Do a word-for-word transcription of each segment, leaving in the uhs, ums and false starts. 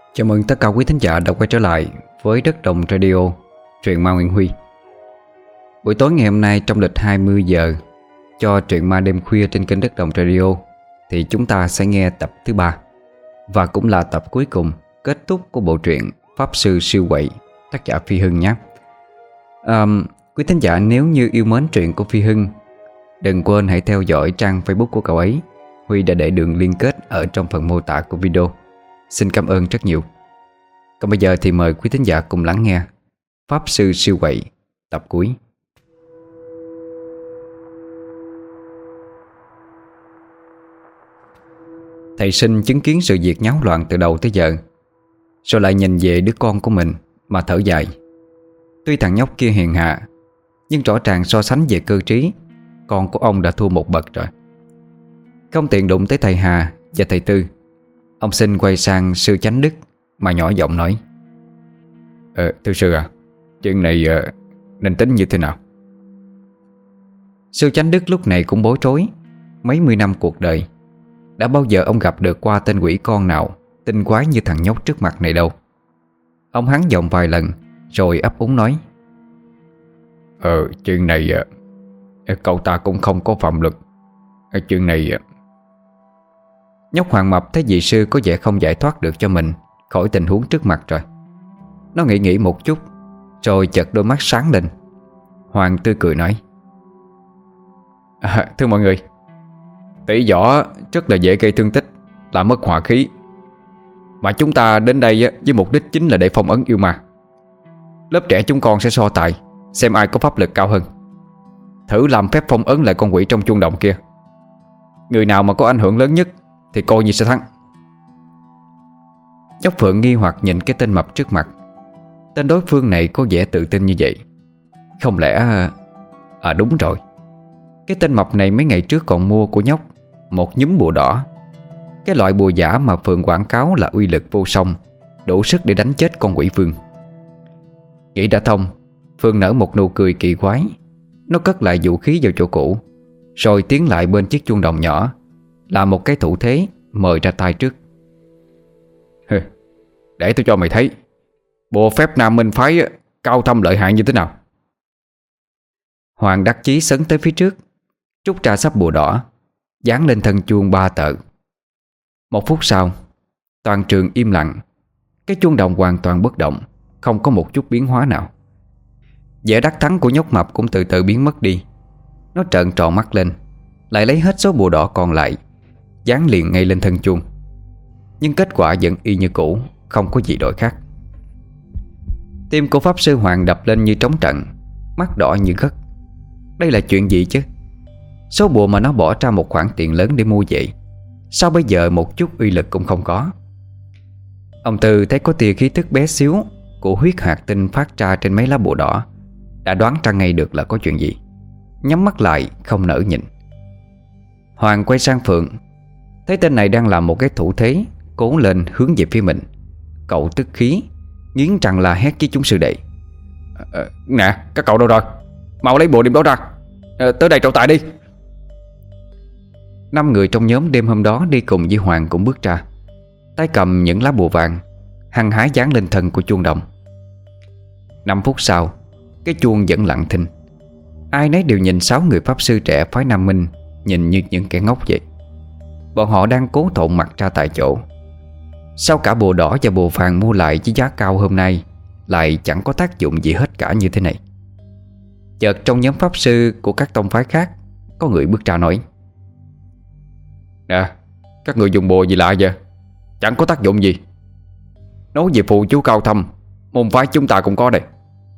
Chào mừng tất cả quý thính giả đã quay trở lại với Đất Đồng Radio, truyện ma Nguyễn Huy. Buổi tối ngày hôm nay trong lịch hai mươi giờ cho truyện ma đêm khuya trên kênh Đất Đồng Radio thì chúng ta sẽ nghe tập thứ ba và cũng là tập cuối cùng kết thúc của bộ truyện Pháp Sư Siêu Quậy, tác giả Phi Hưng nhé. à, Quý thính giả nếu như yêu mến truyện của Phi Hưng, đừng quên hãy theo dõi trang Facebook của cậu ấy. Huy đã để đường liên kết ở trong phần mô tả của video. Xin cảm ơn rất nhiều. Còn bây giờ thì mời quý thính giả cùng lắng nghe Pháp Sư Siêu Quậy tập cuối. Thầy Sinh chứng kiến sự việc nháo loạn từ đầu tới giờ, rồi lại nhìn về đứa con của mình mà thở dài. Tuy thằng nhóc kia hiền hạ, nhưng rõ ràng so sánh về cơ trí, con của ông đã thua một bậc rồi. Không tiện đụng tới thầy Hà và thầy Tư, ông Sinh quay sang sư Chánh Đức mà nhỏ giọng nói: Ờ, thưa sư à, chuyện này uh, nên tính như thế nào? Sư Chánh Đức lúc này cũng bối rối. Mấy mươi năm cuộc đời, đã bao giờ ông gặp được qua tên quỷ con nào tinh quái như thằng nhóc trước mặt này đâu. Ông hắn giọng vài lần rồi ấp úng nói: Ờ, chuyện này uh, cậu ta cũng không có phạm lực. uh, Chuyện này uh... Nhóc Hoàng Mập thấy vị sư có vẻ không giải thoát được cho mình khỏi tình huống trước mặt rồi. Nó nghĩ nghĩ một chút, rồi chợt đôi mắt sáng lên. Hoàng tươi cười nói: à, Thưa mọi người, tỷ võ rất là dễ gây thương tích, làm mất hòa khí. Mà chúng ta đến đây với mục đích chính là để phong ấn yêu ma. Lớp trẻ chúng con sẽ so tài xem ai có pháp lực cao hơn, thử làm phép phong ấn lại con quỷ trong chuông đồng kia. Người nào mà có ảnh hưởng lớn nhất thì coi như sẽ thắng. Nhóc Phượng nghi hoặc nhìn cái tên mập trước mặt. Tên đối phương này có vẻ tự tin như vậy. Không lẽ... À đúng rồi, cái tên mập này mấy ngày trước còn mua của nhóc một nhúm bùa đỏ, cái loại bùa giả mà Phượng quảng cáo là uy lực vô song, đủ sức để đánh chết con quỷ vương. Nghĩ đã thông, Phương nở một nụ cười kỳ quái. Nó cất lại vũ khí vào chỗ cũ, rồi tiến lại bên chiếc chuông đồng nhỏ, làm một cái thủ thế mời ra tay trước. Để tôi cho mày thấy bộ phép Nam Minh Phái cao thâm lợi hại như thế nào. Hoàng đắc chí sấn tới phía trước, rút ra sắp bùa đỏ, dán lên thân chuông ba tờ. Một phút sau, toàn trường im lặng. Cái chuông đồng hoàn toàn bất động, không có một chút biến hóa nào. Vẻ đắc thắng của nhóc mập cũng từ từ biến mất đi. Nó trợn tròn mắt lên, lại lấy hết số bùa đỏ còn lại, dán liền ngay lên thân chuông. Nhưng kết quả vẫn y như cũ, không có gì đổi khác. Tim của Pháp Sư Hoàng đập lên như trống trận, mắt đỏ như gấc. Đây là chuyện gì chứ? Số bùa mà nó bỏ ra một khoản tiền lớn để mua vậy, sao bây giờ một chút uy lực cũng không có? Ông Tư thấy có tia khí tức bé xíu của huyết hạt tinh phát ra trên mấy lá bùa đỏ, đã đoán ra ngay được là có chuyện gì. Nhắm mắt lại không nỡ nhìn. Hoàng quay sang Phượng, thấy tên này đang làm một cái thủ thế cố lên hướng về phía mình. Cậu tức khí, nghiến răng la hét với chúng sư đệ: à, Nè, các cậu đâu rồi? Mau lấy bộ điểm đó ra, à, tới đây trọng tài đi. Năm người trong nhóm đêm hôm đó đi cùng với Hoàng cũng bước ra, tay cầm những lá bùa vàng, hăng hái dán lên thân của chuông đồng. Năm phút sau, cái chuông vẫn lặng thinh. Ai nấy đều nhìn sáu người pháp sư trẻ phái Nam Minh, nhìn như những kẻ ngốc vậy. Bọn họ đang cố thộn mặt ra tại chỗ. Sao cả bùa đỏ và bùa vàng mua lại với giá cao hôm nay lại chẳng có tác dụng gì hết cả như thế này? Chợt trong nhóm pháp sư của các tông phái khác, có người bước ra nói: Nè, các người dùng bùa gì lạ vậy? Chẳng có tác dụng gì. Nói về phù chú cao thâm, môn phái chúng ta cũng có đây.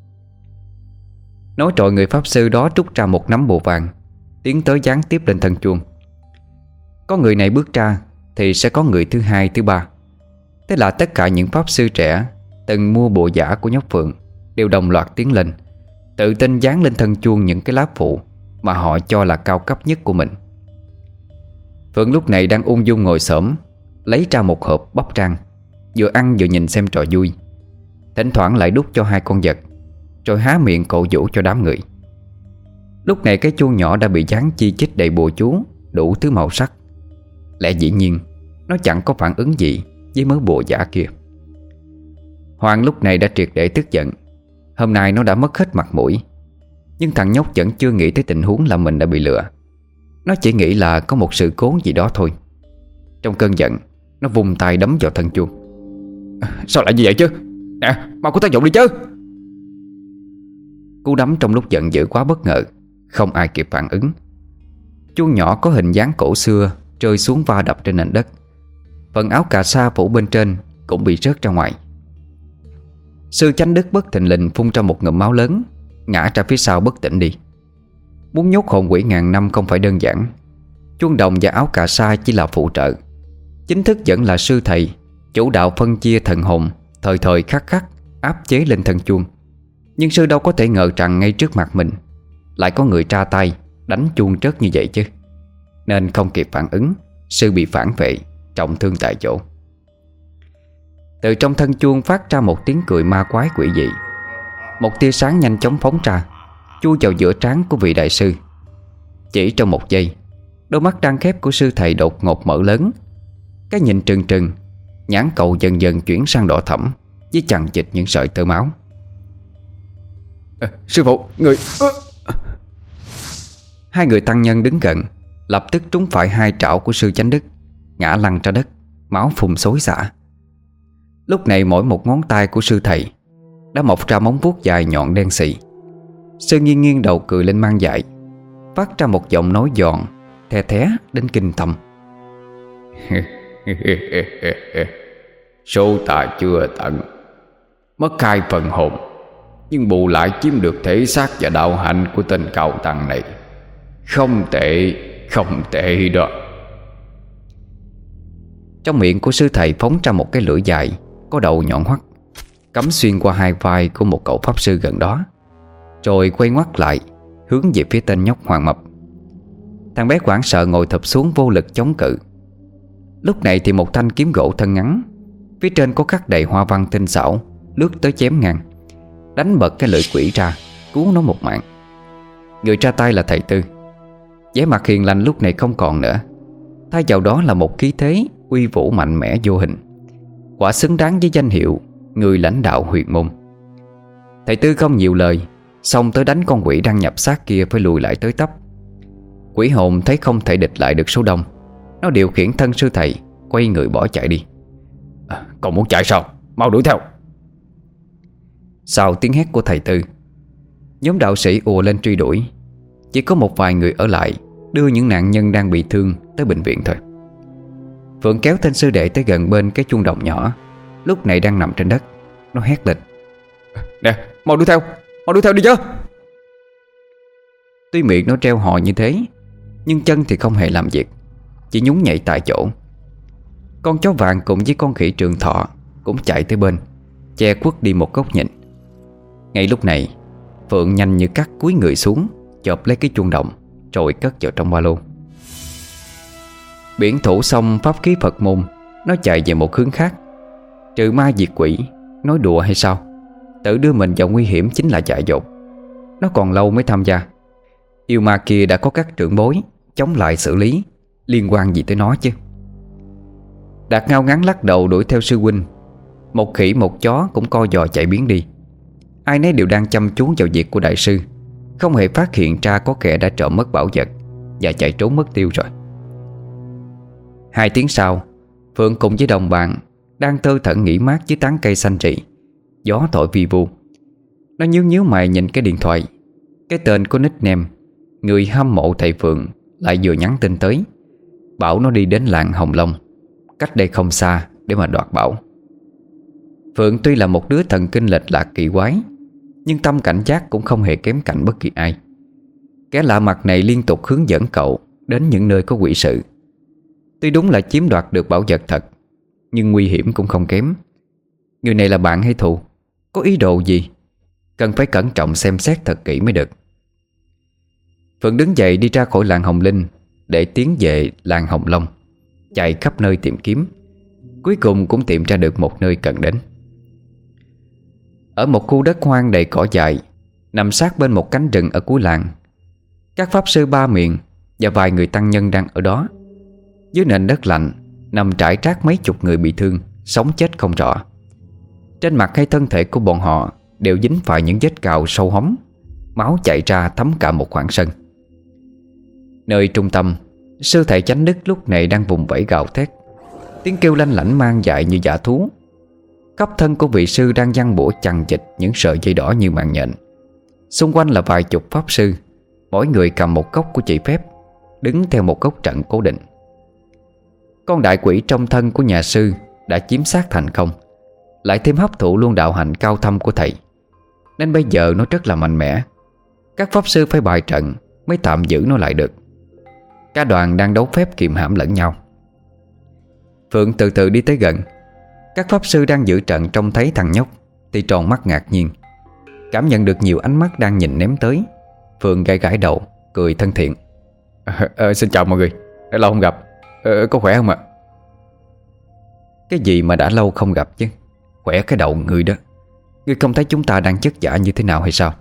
Nói rồi người pháp sư đó rút ra một nắm bùa vàng, tiến tới dán tiếp lên thân chuông. Có người này bước ra thì sẽ có người thứ hai, thứ ba. Thế là tất cả những pháp sư trẻ từng mua bùa giả của nhóc Phượng đều đồng loạt tiến lên, tự tin dán lên thân chuông những cái lá phụ mà họ cho là cao cấp nhất của mình. Phượng lúc này đang ung dung ngồi xổm, lấy ra một hộp bắp rang, vừa ăn vừa nhìn xem trò vui. Thỉnh thoảng lại đút cho hai con vật, rồi há miệng cổ vũ cho đám người. Lúc này cái chuông nhỏ đã bị dán chi chít đầy bùa chú đủ thứ màu sắc. Lẽ dĩ nhiên nó chẳng có phản ứng gì với mớ bùa giả kia. Hoàng lúc này đã triệt để tức giận. Hôm nay nó đã mất hết mặt mũi. Nhưng thằng nhóc vẫn chưa nghĩ tới tình huống là mình đã bị lừa. Nó chỉ nghĩ là có một sự cố gì đó thôi. Trong cơn giận, nó vùng tay đấm vào thân chuông. Sao lại như vậy chứ? Nè, mau có tác dụng đi chứ. Cú đấm trong lúc giận dữ quá bất ngờ, không ai kịp phản ứng. Chuông nhỏ có hình dáng cổ xưa rơi xuống va đập trên nền đất. Phần áo cà sa phủ bên trên cũng bị rớt ra ngoài. Sư Chánh Đức bất thình lình phun ra một ngụm máu lớn, ngã ra phía sau bất tỉnh đi. Muốn nhốt hồn quỷ ngàn năm không phải đơn giản. Chuông đồng và áo cà sa chỉ là phụ trợ. Chính thức vẫn là sư thầy chủ đạo phân chia thần hồn, thời thời khắc khắc áp chế lên thân chuông. Nhưng sư đâu có thể ngờ rằng ngay trước mặt mình lại có người tra tay đánh chuông rớt như vậy chứ. Nên không kịp phản ứng, sư bị phản vệ, trọng thương tại chỗ. Từ trong thân chuông phát ra một tiếng cười ma quái quỷ dị. Một tia sáng nhanh chóng phóng ra, chui vào giữa trán của vị đại sư. Chỉ trong một giây, đôi mắt đang khép của sư thầy đột ngột mở lớn. Cái nhìn trừng trừng, nhãn cầu dần dần chuyển sang đỏ thẫm với chằng chịt những sợi tơ máu. à, Sư phụ, người... Hai người tăng nhân đứng gần lập tức trúng phải hai trảo của sư Chánh Đức, ngã lăn ra đất, máu phun xối xả. Lúc này mỗi một ngón tay của sư thầy đã mọc ra móng vuốt dài nhọn đen xì. Sư nghiêng nghiêng đầu cười lên mang dại, phát ra một giọng nói giòn the thé đến kinh tâm. Số ta chưa tận, mất hai phần hồn, nhưng bù lại chiếm được thể xác và đạo hạnh của tên cao tăng này. Không tệ, không tệ đó. Trong miệng của sư thầy phóng ra một cái lưỡi dài có đầu nhọn hoắt, cắm xuyên qua hai vai của một cậu pháp sư gần đó, rồi quay ngoắt lại hướng về phía tên nhóc Hoàng Mập. Thằng bé hoảng sợ ngồi thụp xuống vô lực chống cự. Lúc này thì một thanh kiếm gỗ thân ngắn, phía trên có khắc đầy hoa văn tinh xảo, lướt tới chém ngang, đánh bật cái lưỡi quỷ ra, cứu nó một mạng. Người ra tay là thầy Tư. Vẻ mặt hiền lành lúc này không còn nữa, thay vào đó là một khí thế uy vũ mạnh mẽ vô hình, quả xứng đáng với danh hiệu người lãnh đạo huyền môn. Thầy Tư không nhiều lời, xông tới đánh con quỷ đang nhập xác kia phải lùi lại tới tấp. Quỷ hồn thấy không thể địch lại được số đông, nó điều khiển thân sư thầy quay người bỏ chạy đi. à, Còn muốn chạy sao? Mau đuổi theo. Sau tiếng hét của thầy Tư, nhóm đạo sĩ ùa lên truy đuổi. Chỉ có một vài người ở lại đưa những nạn nhân đang bị thương tới bệnh viện thôi. Phượng kéo tên sư đệ tới gần bên cái chuông đồng nhỏ, lúc này đang nằm trên đất. Nó hét lên: Nè, mau đuổi theo, mau đuổi theo đi chứ. Tuy miệng nó treo hò như thế, nhưng chân thì không hề làm việc, chỉ nhún nhảy tại chỗ. Con chó vàng cùng với con khỉ Trường Thọ cũng chạy tới bên, che khuất đi một góc nhìn. Ngay lúc này, Phượng nhanh như cắt cúi người xuống, chộp lấy cái chuông đồng rồi cất vào trong ba lô. Biển thủ xong pháp khí Phật môn, nó chạy về một hướng khác. Trừ ma diệt quỷ, nói đùa hay sao? Tự đưa mình vào nguy hiểm chính là dại dột. Nó còn lâu mới tham gia. Yêu ma kia đã có các trưởng bối chống lại xử lý, liên quan gì tới nó chứ? Đạt ngao ngắn lắc đầu đuổi theo sư huynh. Một khỉ một chó cũng co giò chạy biến đi. Ai nấy đều đang chăm chú vào việc của đại sư, không hề phát hiện ra có kẻ đã trộm mất bảo vật và chạy trốn mất tiêu rồi. Hai tiếng sau, Phượng cùng với đồng bạn đang tơ thẩn nghỉ mát dưới tán cây xanh rì. Gió thổi vi vu. Nó nhíu nhíu mày nhìn cái điện thoại. Cái tên của nickname người hâm mộ thầy Phượng lại vừa nhắn tin tới, bảo nó đi đến làng Hồng Long, cách đây không xa, để mà đoạt bảo. Phượng tuy là một đứa thần kinh lệch lạc kỳ quái, nhưng tâm cảnh giác cũng không hề kém cạnh bất kỳ ai. Kẻ lạ mặt này liên tục hướng dẫn cậu đến những nơi có quỷ sự. Tuy đúng là chiếm đoạt được bảo vật thật, nhưng nguy hiểm cũng không kém. Người này là bạn hay thù? Có ý đồ gì? Cần phải cẩn trọng xem xét thật kỹ mới được. Phượng đứng dậy đi ra khỏi làng Hồng Linh để tiến về làng Hồng Long, chạy khắp nơi tìm kiếm. Cuối cùng cũng tìm ra được một nơi cần đến. Ở một khu đất hoang đầy cỏ dại, nằm sát bên một cánh rừng ở cuối làng, các pháp sư ba miền và vài người tăng nhân đang ở đó. Dưới nền đất lạnh nằm trải trác mấy chục người bị thương, sống chết không rõ. Trên mặt hay thân thể của bọn họ đều dính phải những vết cào sâu hóm, máu chảy ra thấm cả một khoảng sân. Nơi trung tâm, sư thầy Chánh Đức lúc này đang vùng vẫy gào thét, tiếng kêu lanh lảnh mang dại như dã thú. Khắp thân của vị sư đang giăng bủa chằng chịt những sợi dây đỏ như mạng nhện. Xung quanh là vài chục pháp sư, mỗi người cầm một góc của chỉ phép, đứng theo một góc trận cố định. Con đại quỷ trong thân của nhà sư đã chiếm xác thành công, lại thêm hấp thụ luôn đạo hạnh cao thâm của thầy, nên bây giờ nó rất là mạnh mẽ. Các pháp sư phải bài trận mới tạm giữ nó lại được. Cả đoàn đang đấu phép kiềm hãm lẫn nhau. Phượng từ từ đi tới gần. Các pháp sư đang giữ trận trông thấy thằng nhóc thì tròn mắt ngạc nhiên. Cảm nhận được nhiều ánh mắt đang nhìn ném tới, Phượng gãi gãi đầu, cười thân thiện. à, à, Xin chào mọi người, đã lâu không gặp. à, Có khỏe không ạ? Cái gì mà đã lâu không gặp chứ? Khỏe cái đầu người đó. Ngươi không thấy chúng ta đang chất giả như thế nào hay sao?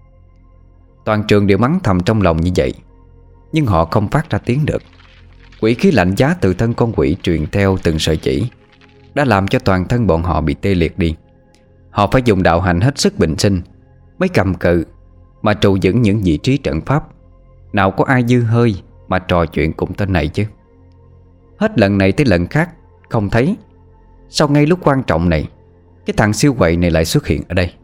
Toàn trường đều mắng thầm trong lòng như vậy, nhưng họ không phát ra tiếng được. Quỷ khí lạnh giá từ thân con quỷ truyền theo từng sợi chỉ đã làm cho toàn thân bọn họ bị tê liệt đi. Họ phải dùng đạo hành hết sức bình sinh mới cầm cự mà trụ vững những vị trí trận pháp. Nào có ai dư hơi mà trò chuyện cùng tên này chứ. Hết lần này tới lần khác không thấy. Sau ngay lúc quan trọng này, cái thằng siêu quậy này lại xuất hiện ở đây.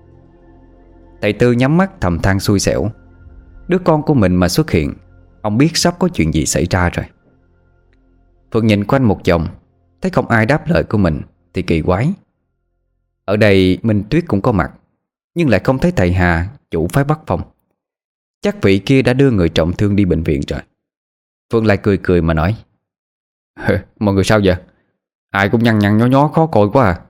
Thầy Tư nhắm mắt thầm than xui xẻo. Đứa con của mình mà xuất hiện, ông biết sắp có chuyện gì xảy ra rồi. Phượng nhìn quanh một vòng, thấy không ai đáp lời của mình thì kỳ quái. Ở đây Minh Tuyết cũng có mặt, nhưng lại không thấy thầy Hà, chủ phái Bắc Phong. Chắc vị kia đã đưa người trọng thương đi bệnh viện rồi. Phượng lại cười cười mà nói: Mọi người sao vậy? Ai cũng nhăn nhăn nhó nhó khó coi quá à.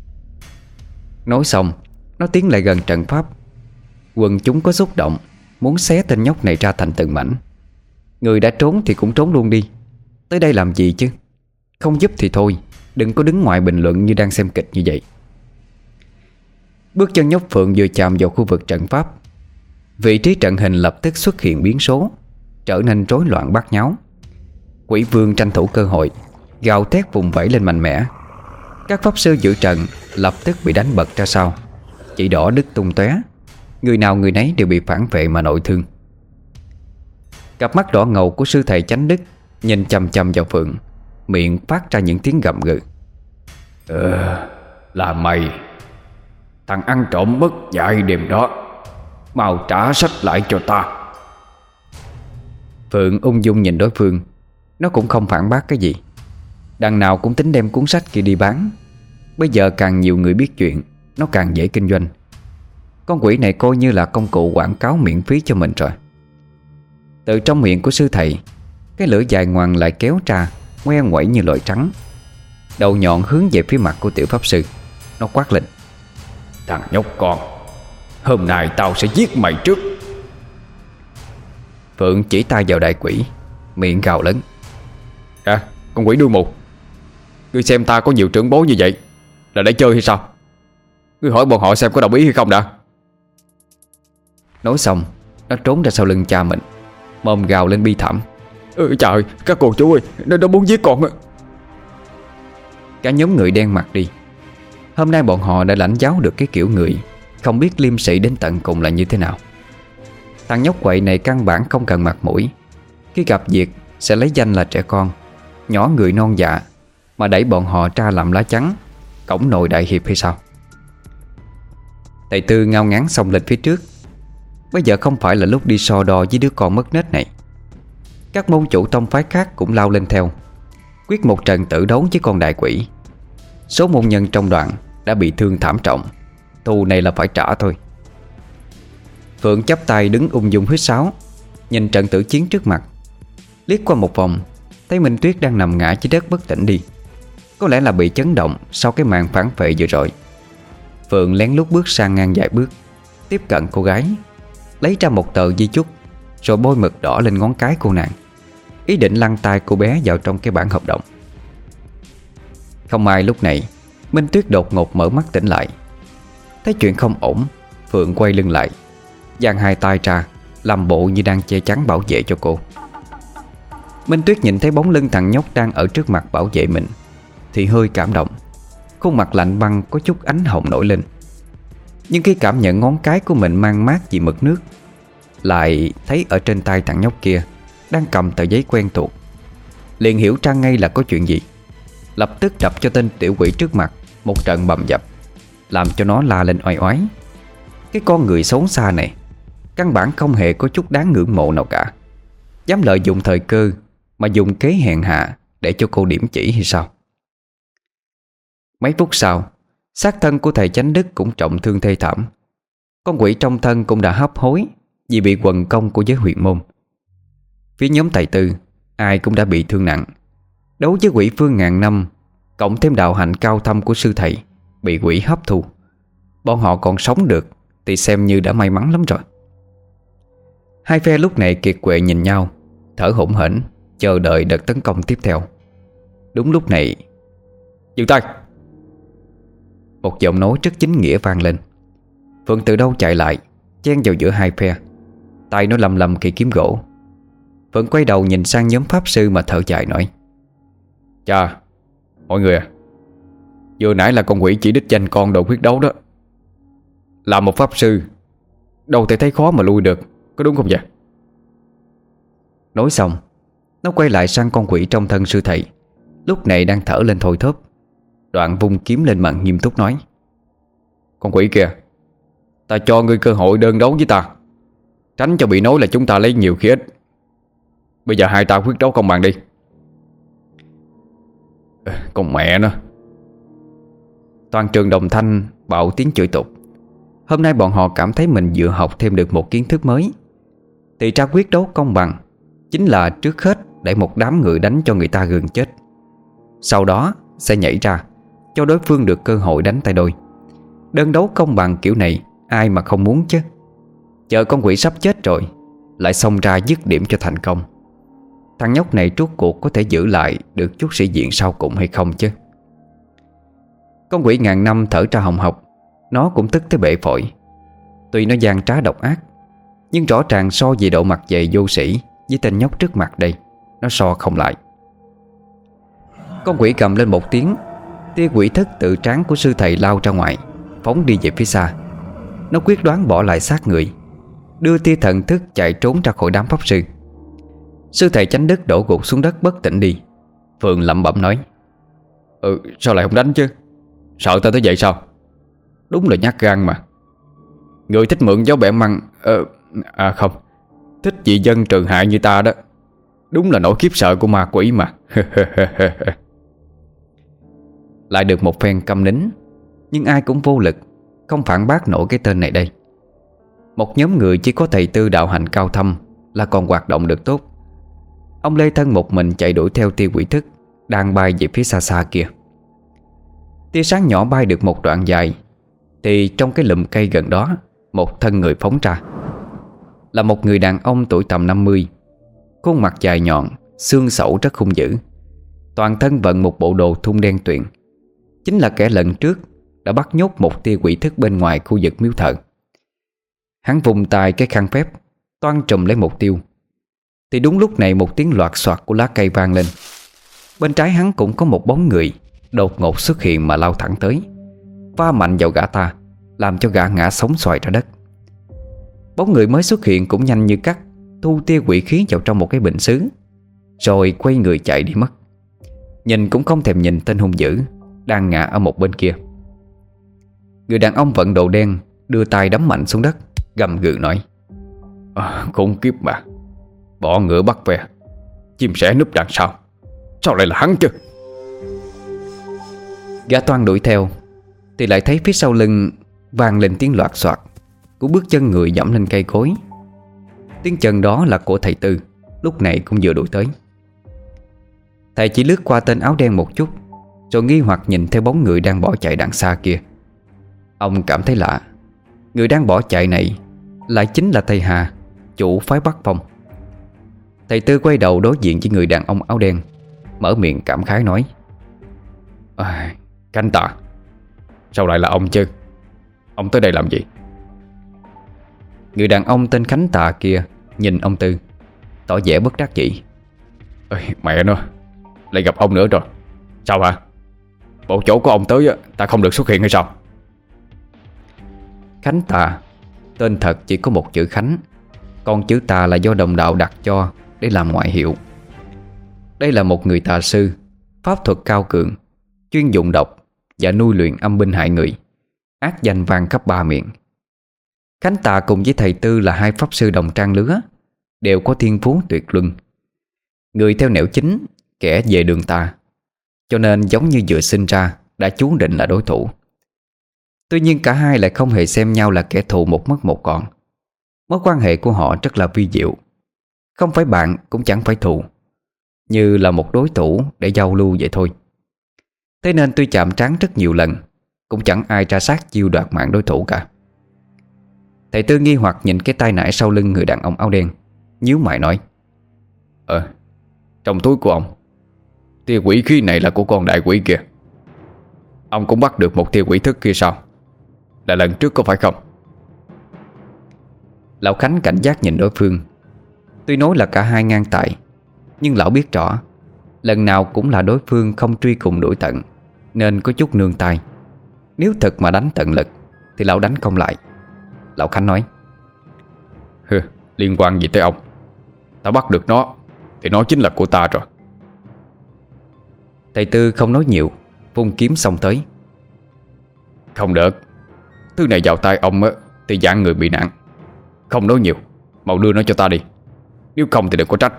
Nói xong, nó tiến lại gần trận pháp. Quần chúng có xúc động, muốn xé tên nhóc này ra thành từng mảnh. Người đã trốn thì cũng trốn luôn đi. Tới đây làm gì chứ? Không giúp thì thôi, đừng có đứng ngoài bình luận như đang xem kịch như vậy. Bước chân nhóc Phượng vừa chạm vào khu vực trận pháp, vị trí trận hình lập tức xuất hiện biến số, trở nên rối loạn bát nháo. Quỷ vương tranh thủ cơ hội, gào thét vùng vẫy lên mạnh mẽ. Các pháp sư giữ trận lập tức bị đánh bật ra sau, chỉ đỏ đứt tung tóe. Người nào người nấy đều bị phản vệ mà nội thương. Cặp mắt đỏ ngầu của sư thầy Chánh Đức nhìn chằm chằm vào Phượng, miệng phát ra những tiếng gầm gừ. Ờ, là mày, thằng ăn trộm mất dạy đêm đó, mau trả sách lại cho ta. Phượng ung dung nhìn đối phương, nó cũng không phản bác cái gì. Đằng nào cũng tính đem cuốn sách kia đi bán. Bây giờ càng nhiều người biết chuyện, nó càng dễ kinh doanh. Con quỷ này coi như là công cụ quảng cáo miễn phí cho mình rồi. Từ trong miệng của sư thầy, cái lưỡi dài ngoằng lại kéo ra, ngoe nguẩy như loại trắng. Đầu nhọn hướng về phía mặt của tiểu pháp sư. Nó quát lên: Thằng nhóc con, hôm nay tao sẽ giết mày trước. Phượng chỉ tay vào đại quỷ, miệng gào lớn: À, con quỷ đuôi mù, ngươi xem ta có nhiều trưởng bối như vậy là để chơi hay sao? Ngươi hỏi bọn họ xem có đồng ý hay không đã. Nói xong, nó trốn ra sau lưng cha mình, mồm gào lên bi thảm: Ừ, trời, các cô chú ơi, nó, nó muốn giết con á. Cả nhóm người đen mặt đi. Hôm nay bọn họ đã lãnh giáo được cái kiểu người không biết liêm sĩ đến tận cùng là như thế nào. Thằng nhóc quậy này căn bản không cần mặt mũi. Khi gặp việc sẽ lấy danh là trẻ con, nhỏ người non dạ, mà đẩy bọn họ ra làm lá chắn, cổng nồi đại hiệp hay sao? Thầy Tư ngao ngán xông lên phía trước. Bây giờ không phải là lúc đi so đo với đứa con mất nết này. Các môn chủ tông phái khác cũng lao lên theo, quyết một trận tử đấu với con đại quỷ. Số môn nhân trong đoàn đã bị thương thảm trọng, thù này là phải trả thôi. Phượng chắp tay đứng ung dung huýt sáo, nhìn trận tử chiến trước mặt. Liếc qua một vòng, thấy Minh Tuyết đang nằm ngã dưới đất bất tỉnh đi. Có lẽ là bị chấn động sau cái màn phản phệ vừa rồi. Phượng lén lút bước sang ngang vài bước, tiếp cận cô gái, lấy ra một tờ di chúc, rồi bôi mực đỏ lên ngón cái cô nàng, ý định lăn tay cô bé vào trong cái bản hợp đồng. Không may lúc này Minh Tuyết đột ngột mở mắt tỉnh lại. Thấy chuyện không ổn, Phượng quay lưng lại, giang hai tay ra, làm bộ như đang che chắn bảo vệ cho cô. Minh Tuyết nhìn thấy bóng lưng thằng nhóc đang ở trước mặt bảo vệ mình thì hơi cảm động. Khuôn mặt lạnh băng có chút ánh hồng nổi lên. Nhưng khi cảm nhận ngón cái của mình mang mát vì mực nước, lại thấy ở trên tay thằng nhóc kia đang cầm tờ giấy quen thuộc, liền hiểu ra ngay là có chuyện gì. Lập tức đập cho tên tiểu quỷ trước mặt một trận bầm dập, làm cho nó la lên oai oái. Cái con người xấu xa này căn bản không hề có chút đáng ngưỡng mộ nào cả, dám lợi dụng thời cơ mà dùng kế hèn hạ để cho cô điểm chỉ hay sao? Mấy phút sau, xác thân của thầy Chánh Đức cũng trọng thương thê thảm. Con quỷ trong thân cũng đã hấp hối vì bị quần công của giới huyền môn. Phía nhóm thầy Tư, ai cũng đã bị thương nặng. Đấu với quỷ phương ngàn năm, cộng thêm đạo hạnh cao thâm của sư thầy bị quỷ hấp thu, bọn họ còn sống được thì xem như đã may mắn lắm rồi. Hai phe lúc này kiệt quệ nhìn nhau, thở hổn hển, chờ đợi đợt tấn công tiếp theo. Đúng lúc này, dừng tay! Một giọng nói rất chính nghĩa vang lên. Phượng từ đâu chạy lại, chen vào giữa hai phe, tay nó lầm lầm cây kiếm gỗ. Phượng quay đầu nhìn sang nhóm pháp sư mà thở dài nói: Chà, mọi người à, vừa nãy là con quỷ chỉ đích danh con đồ quyết đấu đó. Là một pháp sư, đâu thể thấy khó mà lui được, có đúng không vậy? Nói xong, nó quay lại sang con quỷ trong thân sư thầy, lúc này đang thở lên thôi thóp. Đoạn vung kiếm lên mặt nghiêm túc nói: Con quỷ kìa, ta cho ngươi cơ hội đơn đấu với ta, tránh cho bị nói là chúng ta lấy nhiều khi ít. Bây giờ hai ta quyết đấu công bằng đi. Con mẹ nó! Toàn trường đồng thanh bạo tiếng chửi tục. Hôm nay bọn họ cảm thấy mình vừa học thêm được một kiến thức mới. Thì ra quyết đấu công bằng chính là trước hết để một đám người đánh cho người ta gần chết, sau đó sẽ nhảy ra cho đối phương được cơ hội đánh tay đôi. Đơn đấu công bằng kiểu này ai mà không muốn chứ. Chờ con quỷ sắp chết rồi lại xông ra dứt điểm cho thành công. Thằng nhóc này rốt cuộc có thể giữ lại được chút sĩ diện sau cùng hay không chứ? Con quỷ ngàn năm thở ra hồng hộc, nó cũng tức tới bể phổi. Tuy nó gian trá độc ác, nhưng rõ ràng so về độ mặt dày vô sĩ với tên nhóc trước mặt đây, nó so không lại. Con quỷ cầm lên một tiếng, tia quỷ thức tự trán của sư thầy lao ra ngoài, phóng đi về phía xa. Nó quyết đoán bỏ lại xác người, đưa tia thần thức chạy trốn ra khỏi đám pháp sư. Sư thầy Chánh Đức đổ gục xuống đất bất tỉnh đi. Phượng lẩm bẩm nói: Ừ, sao lại không đánh chứ? Sợ ta tới vậy sao? Đúng là nhát gan mà. Người thích mượn gió bẻ măng ờ, À không, thích dị dân trừ hại như ta đó, đúng là nỗi khiếp sợ của ma quỷ mà. Lại được một phen câm nín, nhưng ai cũng vô lực, không phản bác nổi cái tên này đây. Một nhóm người chỉ có thầy Tư đạo hạnh cao thâm là còn hoạt động được tốt. Ông lê thân một mình chạy đuổi theo tia quỷ thức đang bay về phía xa xa kia. Tia sáng nhỏ bay được một đoạn dài, thì trong cái lùm cây gần đó, một thân người phóng ra. Là một người đàn ông tuổi tầm năm mươi, khuôn mặt dài nhọn, xương sẩu rất hung dữ, toàn thân vận một bộ đồ thun đen tuyền. Chính là kẻ lần trước đã bắt nhốt một tia quỷ thức bên ngoài khu vực miếu thờ. Hắn vùng tay cái khăn phép, toan trùm lấy mục tiêu. Thì đúng lúc này một tiếng loạt soạt của lá cây vang lên. Bên trái hắn cũng có một bóng người đột ngột xuất hiện mà lao thẳng tới, va mạnh vào gã ta, làm cho gã ngã sóng xoài ra đất. Bóng người mới xuất hiện cũng nhanh như cắt, thu tia quỷ khí vào trong một cái bình sứ, rồi quay người chạy đi mất. Nhìn cũng không thèm nhìn tên hung dữ đang ngã ở một bên kia. Người đàn ông vận đồ đen đưa tay đấm mạnh xuống đất, gầm gừ nói: à, khốn kiếp mà, bỏ ngựa bắt ve, chim sẻ núp đằng sau, sao lại là hắn chứ? Gã toan đuổi theo thì lại thấy phía sau lưng vang lên tiếng loạt soạt của bước chân người dẫm lên cây cối. Tiếng chân đó là của thầy Tư, lúc này cũng vừa đuổi tới. Thầy chỉ lướt qua tên áo đen một chút, rồi nghi hoặc nhìn theo bóng người đang bỏ chạy đằng xa kia. Ông cảm thấy lạ, người đang bỏ chạy này lại chính là thầy Hà, chủ phái Bắc Phong. Thầy Tư quay đầu đối diện với người đàn ông áo đen, mở miệng cảm khái nói: à, Cánh Tà, sao lại là ông chứ? Ông tới đây làm gì? Người đàn ông tên Khánh Tà kia nhìn ông Tư, tỏ vẻ bất đắc dĩ. Ê, mẹ nó, lại gặp ông nữa rồi. Sao hả? bộ chỗ của ông tới ta không được xuất hiện hay sao? Khánh Tà, tên thật chỉ có một chữ Khánh, còn chữ Tà là do đồng đạo đặt cho để làm ngoại hiệu. Đây là một người tà sư, pháp thuật cao cường, chuyên dụng độc và nuôi luyện âm binh hại người, ác danh vang khắp ba miền. Khánh Tà cùng với thầy Tư là hai pháp sư đồng trang lứa, đều có thiên phú tuyệt luân. Người theo nẻo chính, kẻ về đường tà, cho nên giống như vừa sinh ra đã chú định là đối thủ. Tuy nhiên cả hai lại không hề xem nhau là kẻ thù một mất một còn. Mối quan hệ của họ rất là vi diệu, không phải bạn cũng chẳng phải thù, như là một đối thủ để giao lưu vậy thôi. Thế nên tuy chạm trán rất nhiều lần, cũng chẳng ai ra sát chiêu đoạt mạng đối thủ cả. Thầy Tư nghi hoặc nhìn cái tay nải sau lưng người đàn ông áo đen, nhíu mày nói: Ờ, trong túi của ông, tia quỷ khí này là của con đại quỷ kia. Ông cũng bắt được một tia quỷ thức kia sao? Là lần trước có phải không? Lão Khánh cảnh giác nhìn đối phương. Tuy nói là cả hai ngang tài, nhưng lão biết rõ lần nào cũng là đối phương không truy cùng đuổi tận, nên có chút nương tay. Nếu thật mà đánh tận lực thì lão đánh không lại. Lão Khánh nói: Hừ, liên quan gì tới ông? Ta bắt được nó thì nó chính là của ta rồi. Thầy Tư không nói nhiều, vung kiếm xông tới. Không được, thứ này vào tay ông á thì dạng người bị nạn. Không nói nhiều, mau đưa nó cho ta đi, nếu không thì đừng có trách.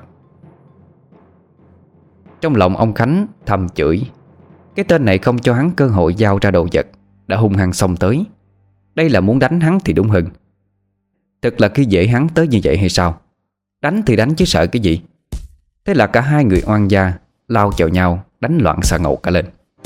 Trong lòng ông Khánh thầm chửi, cái tên này không cho hắn cơ hội giao ra đồ vật, đã hung hăng xông tới. Đây là muốn đánh hắn thì đúng hơn. Thật là khi dễ hắn tới như vậy hay sao? Đánh thì đánh chứ sợ cái gì? Thế là cả hai người oan gia lao chào nhau, đánh loạn xà ngầu cả lên.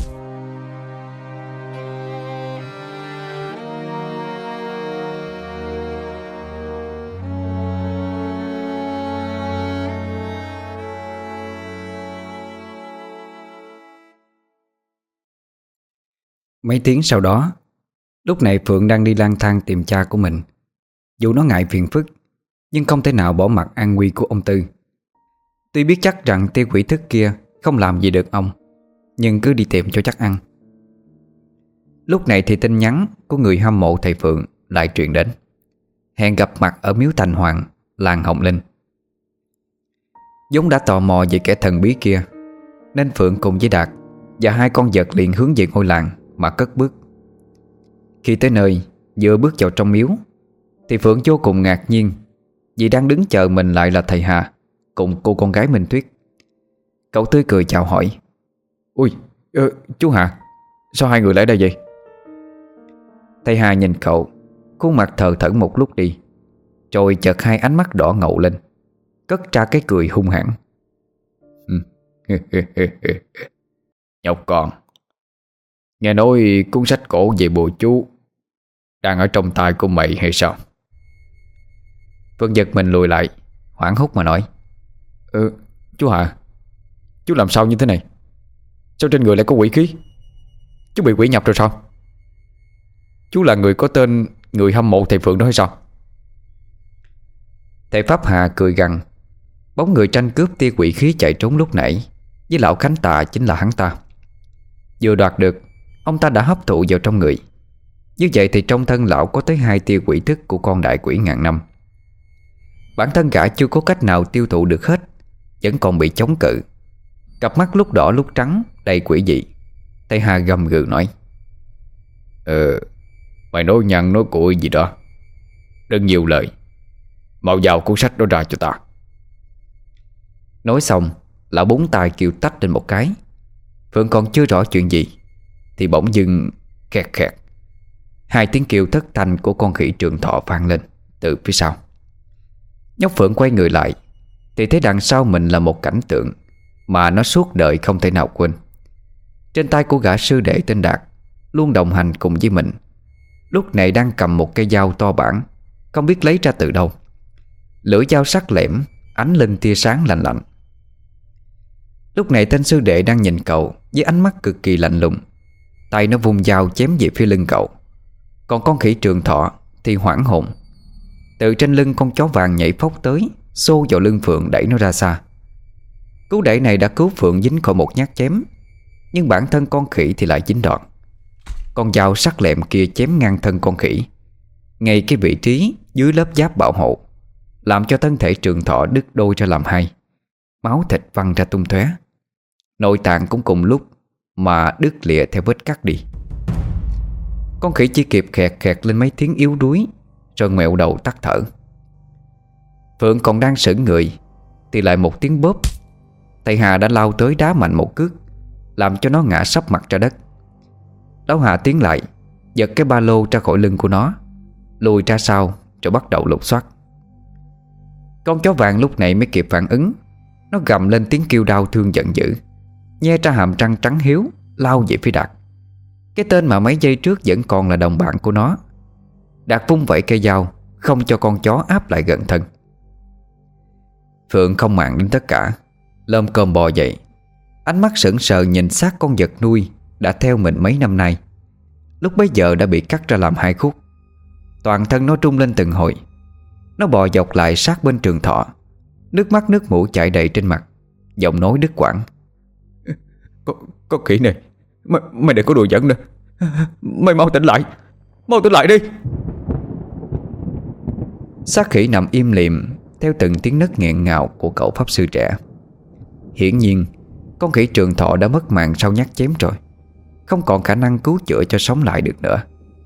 Mấy tiếng sau đó, lúc này Phượng đang đi lang thang tìm cha của mình. Dù nó ngại phiền phức, nhưng không thể nào bỏ mặc an nguy của ông Tư. Tuy biết chắc rằng tia quỷ thức kia không làm gì được ông, nhưng cứ đi tìm cho chắc ăn. Lúc này thì tin nhắn của người hâm mộ thầy Phượng lại truyền đến, hẹn gặp mặt ở miếu Thành Hoàng, làng Hồng Linh. vốn đã tò mò về kẻ thần bí kia, nên Phượng cùng với Đạt và hai con vật liền hướng về ngôi làng mà cất bước. Khi tới nơi, vừa bước vào trong miếu thì Phượng vô cùng ngạc nhiên, vì đang đứng chờ mình lại là thầy Hà cùng cô con gái Minh Tuyết. Cậu tươi cười chào hỏi: Ui, ờ, chú Hà, sao hai người lại đây vậy? Thầy Hà nhìn cậu, khuôn mặt thờ thẫn một lúc đi, rồi chợt hai ánh mắt đỏ ngầu lên, cất ra cái cười hung hãn. Nhóc con, nghe nói cuốn sách cổ về bùa chú đang ở trong tay của mày hay sao? Phương giật mình lùi lại, hoảng hốt mà nói: Ừ, chú Hà, chú làm sao như thế này? Sao trên người lại có quỷ khí? Chú bị quỷ nhập rồi sao? Chú là người có tên người hâm mộ thầy Phượng đó hay sao? Thầy Pháp Hà cười gằn. Bóng người tranh cướp tia quỷ khí chạy trốn lúc nãy với lão Khánh Tà chính là hắn ta. Vừa đoạt được, ông ta đã hấp thụ vào trong người. Như vậy thì trong thân lão có tới hai tia quỷ thức của con đại quỷ ngàn năm. Bản thân gã chưa có cách nào tiêu thụ được hết, vẫn còn bị chống cự. Cặp mắt lúc đỏ lúc trắng đầy quỷ dị. Thầy Hà gầm gừ nói: Ờ, mày nói nhăn nói cuội gì đó, đừng nhiều lời, mau vào cuốn sách đó ra cho ta. Nói xong, lão búng tay kêu tách lên một cái. Phượng còn chưa rõ chuyện gì thì bỗng dưng khẹt khẹt, hai tiếng kêu thất thanh của con khỉ Trường Thọ vang lên từ phía sau. Nhóc Phượng quay người lại thì thấy đằng sau mình là một cảnh tượng mà nó suốt đời không thể nào quên. Trên tay của gã sư đệ tên Đạt, luôn đồng hành cùng với mình, lúc này đang cầm một cây dao to bản, không biết lấy ra từ đâu. Lưỡi dao sắc lẻm ánh lên tia sáng lạnh lạnh. Lúc này tên sư đệ đang nhìn cậu với ánh mắt cực kỳ lạnh lùng. Tay nó vung dao chém về phía lưng cậu. Còn con khỉ Trường Thọ thì hoảng hồn. Từ trên lưng con chó vàng nhảy phóc tới, xô vào lưng Phượng đẩy nó ra xa. Cú đẩy này đã cứu Phượng dính khỏi một nhát chém. Nhưng bản thân con khỉ thì lại dính đòn. Con dao sắc lẹm kia chém ngang thân con khỉ, ngay cái vị trí dưới lớp giáp bảo hộ, làm cho thân thể Trường Thọ đứt đôi ra làm hai. Máu thịt văng ra tung tóe. Nội tạng cũng cùng lúc mà đứt lìa theo vết cắt đi. Con khỉ chỉ kịp khẹt khẹt lên mấy tiếng yếu đuối, rồi ngoẹo đầu tắt thở. Phượng còn đang sững người thì lại một tiếng bóp. Thầy Hà đã lao tới đá mạnh một cước, làm cho nó ngã sấp mặt ra đất. Lão Hà tiến lại, giật cái ba lô ra khỏi lưng của nó, lùi ra sau rồi bắt đầu lục soát. Con chó vàng lúc này mới kịp phản ứng. Nó gầm lên tiếng kêu đau thương giận dữ, nhe ra hàm răng trắng hiếu, lao về phía Đạt. Cái tên mà mấy giây trước vẫn còn là đồng bạn của nó. Đạt vung vẩy cây dao, không cho con chó áp lại gần thân. Phượng không màng đến tất cả, lơm cơm bò dậy, ánh mắt sững sờ nhìn xác con vật nuôi đã theo mình mấy năm nay. Lúc bấy giờ đã bị cắt ra làm hai khúc. Toàn thân nó trung lên từng hồi. Nó bò dọc lại sát bên Trường Thọ, nước mắt nước mũi chảy đầy trên mặt, giọng nói đứt quãng. Có, có khỉ này, Mày, mày đừng có đùa giỡn nữa. Mày mau tỉnh lại, mau tỉnh lại đi. Xác khỉ nằm im lìm theo từng tiếng nấc nghẹn ngào của cậu pháp sư trẻ. Hiển nhiên con khỉ Trường Thọ đã mất mạng sau nhát chém rồi, không còn khả năng cứu chữa cho sống lại được nữa.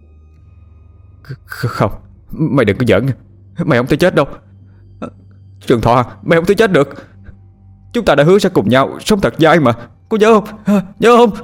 Không, mày đừng có giỡn. Mày không thể chết đâu. Trường Thọ, mày không thể chết được. Chúng ta đã hứa sẽ cùng nhau sống thật dai mà. Cô nhớ không? Nhớ không?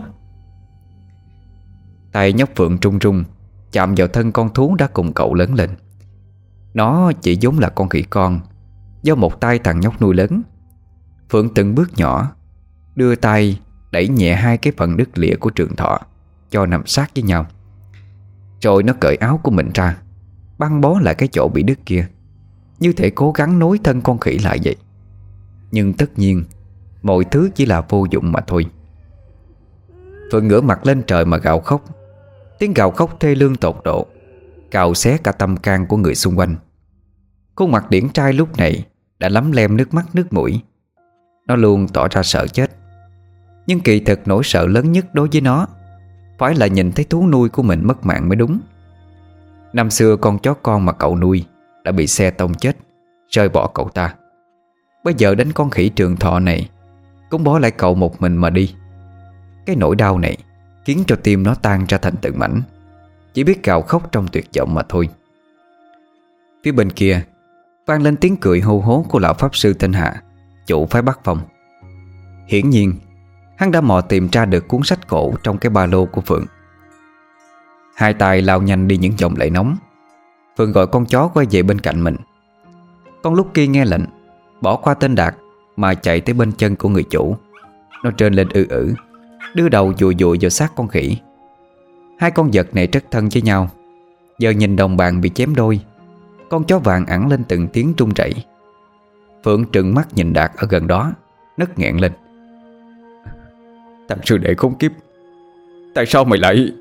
Tay nhóc Phượng trung trung chạm vào thân con thú đã cùng cậu lớn lên. Nó chỉ vốn là con khỉ con, do một tay thằng nhóc nuôi lớn. Phượng từng bước nhỏ đưa tay đẩy nhẹ hai cái phần đứt lìa của Trường Thọ cho nằm sát với nhau. Rồi nó cởi áo của mình ra, băng bó lại cái chỗ bị đứt kia, như thể cố gắng nối thân con khỉ lại vậy. Nhưng tất nhiên mọi thứ chỉ là vô dụng mà thôi. Phượng ngửa mặt lên trời mà gào khóc. Tiếng gào khóc thê lương tột độ, cào xé cả tâm can của người xung quanh. Khuôn mặt điển trai lúc này đã lấm lem nước mắt nước mũi. Nó luôn tỏ ra sợ chết, nhưng kỳ thực nỗi sợ lớn nhất đối với nó phải là nhìn thấy thú nuôi của mình mất mạng mới đúng. Năm xưa con chó con mà cậu nuôi đã bị xe tông chết, rơi bỏ cậu ta. Bây giờ đến con khỉ Trường Thọ này cũng bỏ lại cậu một mình mà đi. Cái nỗi đau này khiến cho tim nó tan ra thành từng mảnh, chỉ biết gào khóc trong tuyệt vọng mà thôi. Phía bên kia vang lên tiếng cười hô hố của lão pháp sư tên Hạ, chủ phái Bắc Phong. Hiển nhiên hắn đã mò tìm ra được cuốn sách cổ trong cái ba lô của Phượng. Hai tay lao nhanh đi những dòng lệ nóng. Phượng gọi con chó quay về bên cạnh mình. Con lúc kia nghe lệnh, bỏ qua tên Đạt mà chạy tới bên chân của người chủ. Nó trơn lên ư ử, đưa đầu dùi dùi vào xác con khỉ. Hai con vật này rất thân với nhau. Giờ nhìn đồng bạn bị chém đôi, con chó vàng ẵn lên từng tiếng run rẩy. Phượng trừng mắt nhìn Đạt ở gần đó, nấc nghẹn lên. Thằng sư đệ khốn kiếp, tại sao mày lại...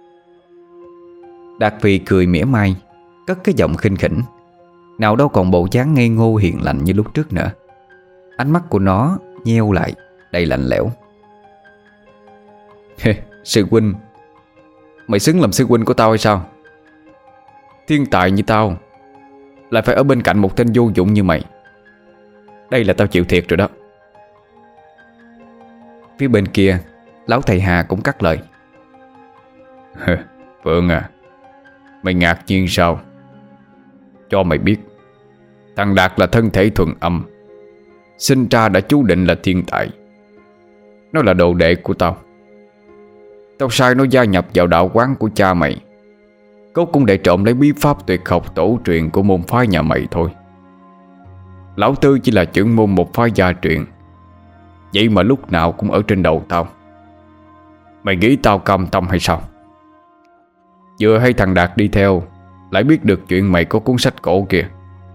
Đạt Phi cười mỉa mai, cất cái giọng khinh khỉnh, nào đâu còn bộ dáng ngây ngô hiền lành như lúc trước nữa. Ánh mắt của nó nheo lại, đầy lạnh lẽo. Sư huynh, mày xứng làm sư huynh của tao hay sao? Thiên tài như tao lại phải ở bên cạnh một tên vô dụng như mày. Đây là tao chịu thiệt rồi đó. Phía bên kia, lão thầy Hà cũng cắt lời. Phượng à, mày ngạc nhiên sao? Cho mày biết, thằng Đạt là thân thể thuần âm, sinh ra đã chú định là thiên tài. Nó là đồ đệ của tao. Tao sai nó gia nhập vào đạo quán của cha mày, cốt cũng để trộm lấy bí pháp tuyệt học tổ truyền của môn phái nhà mày thôi. Lão Tư chỉ là trưởng môn một phái gia truyền, vậy mà lúc nào cũng ở trên đầu tao. Mày nghĩ tao cam tâm hay sao? Vừa hay thằng Đạt đi theo, lại biết được chuyện mày có cuốn sách cổ kìa.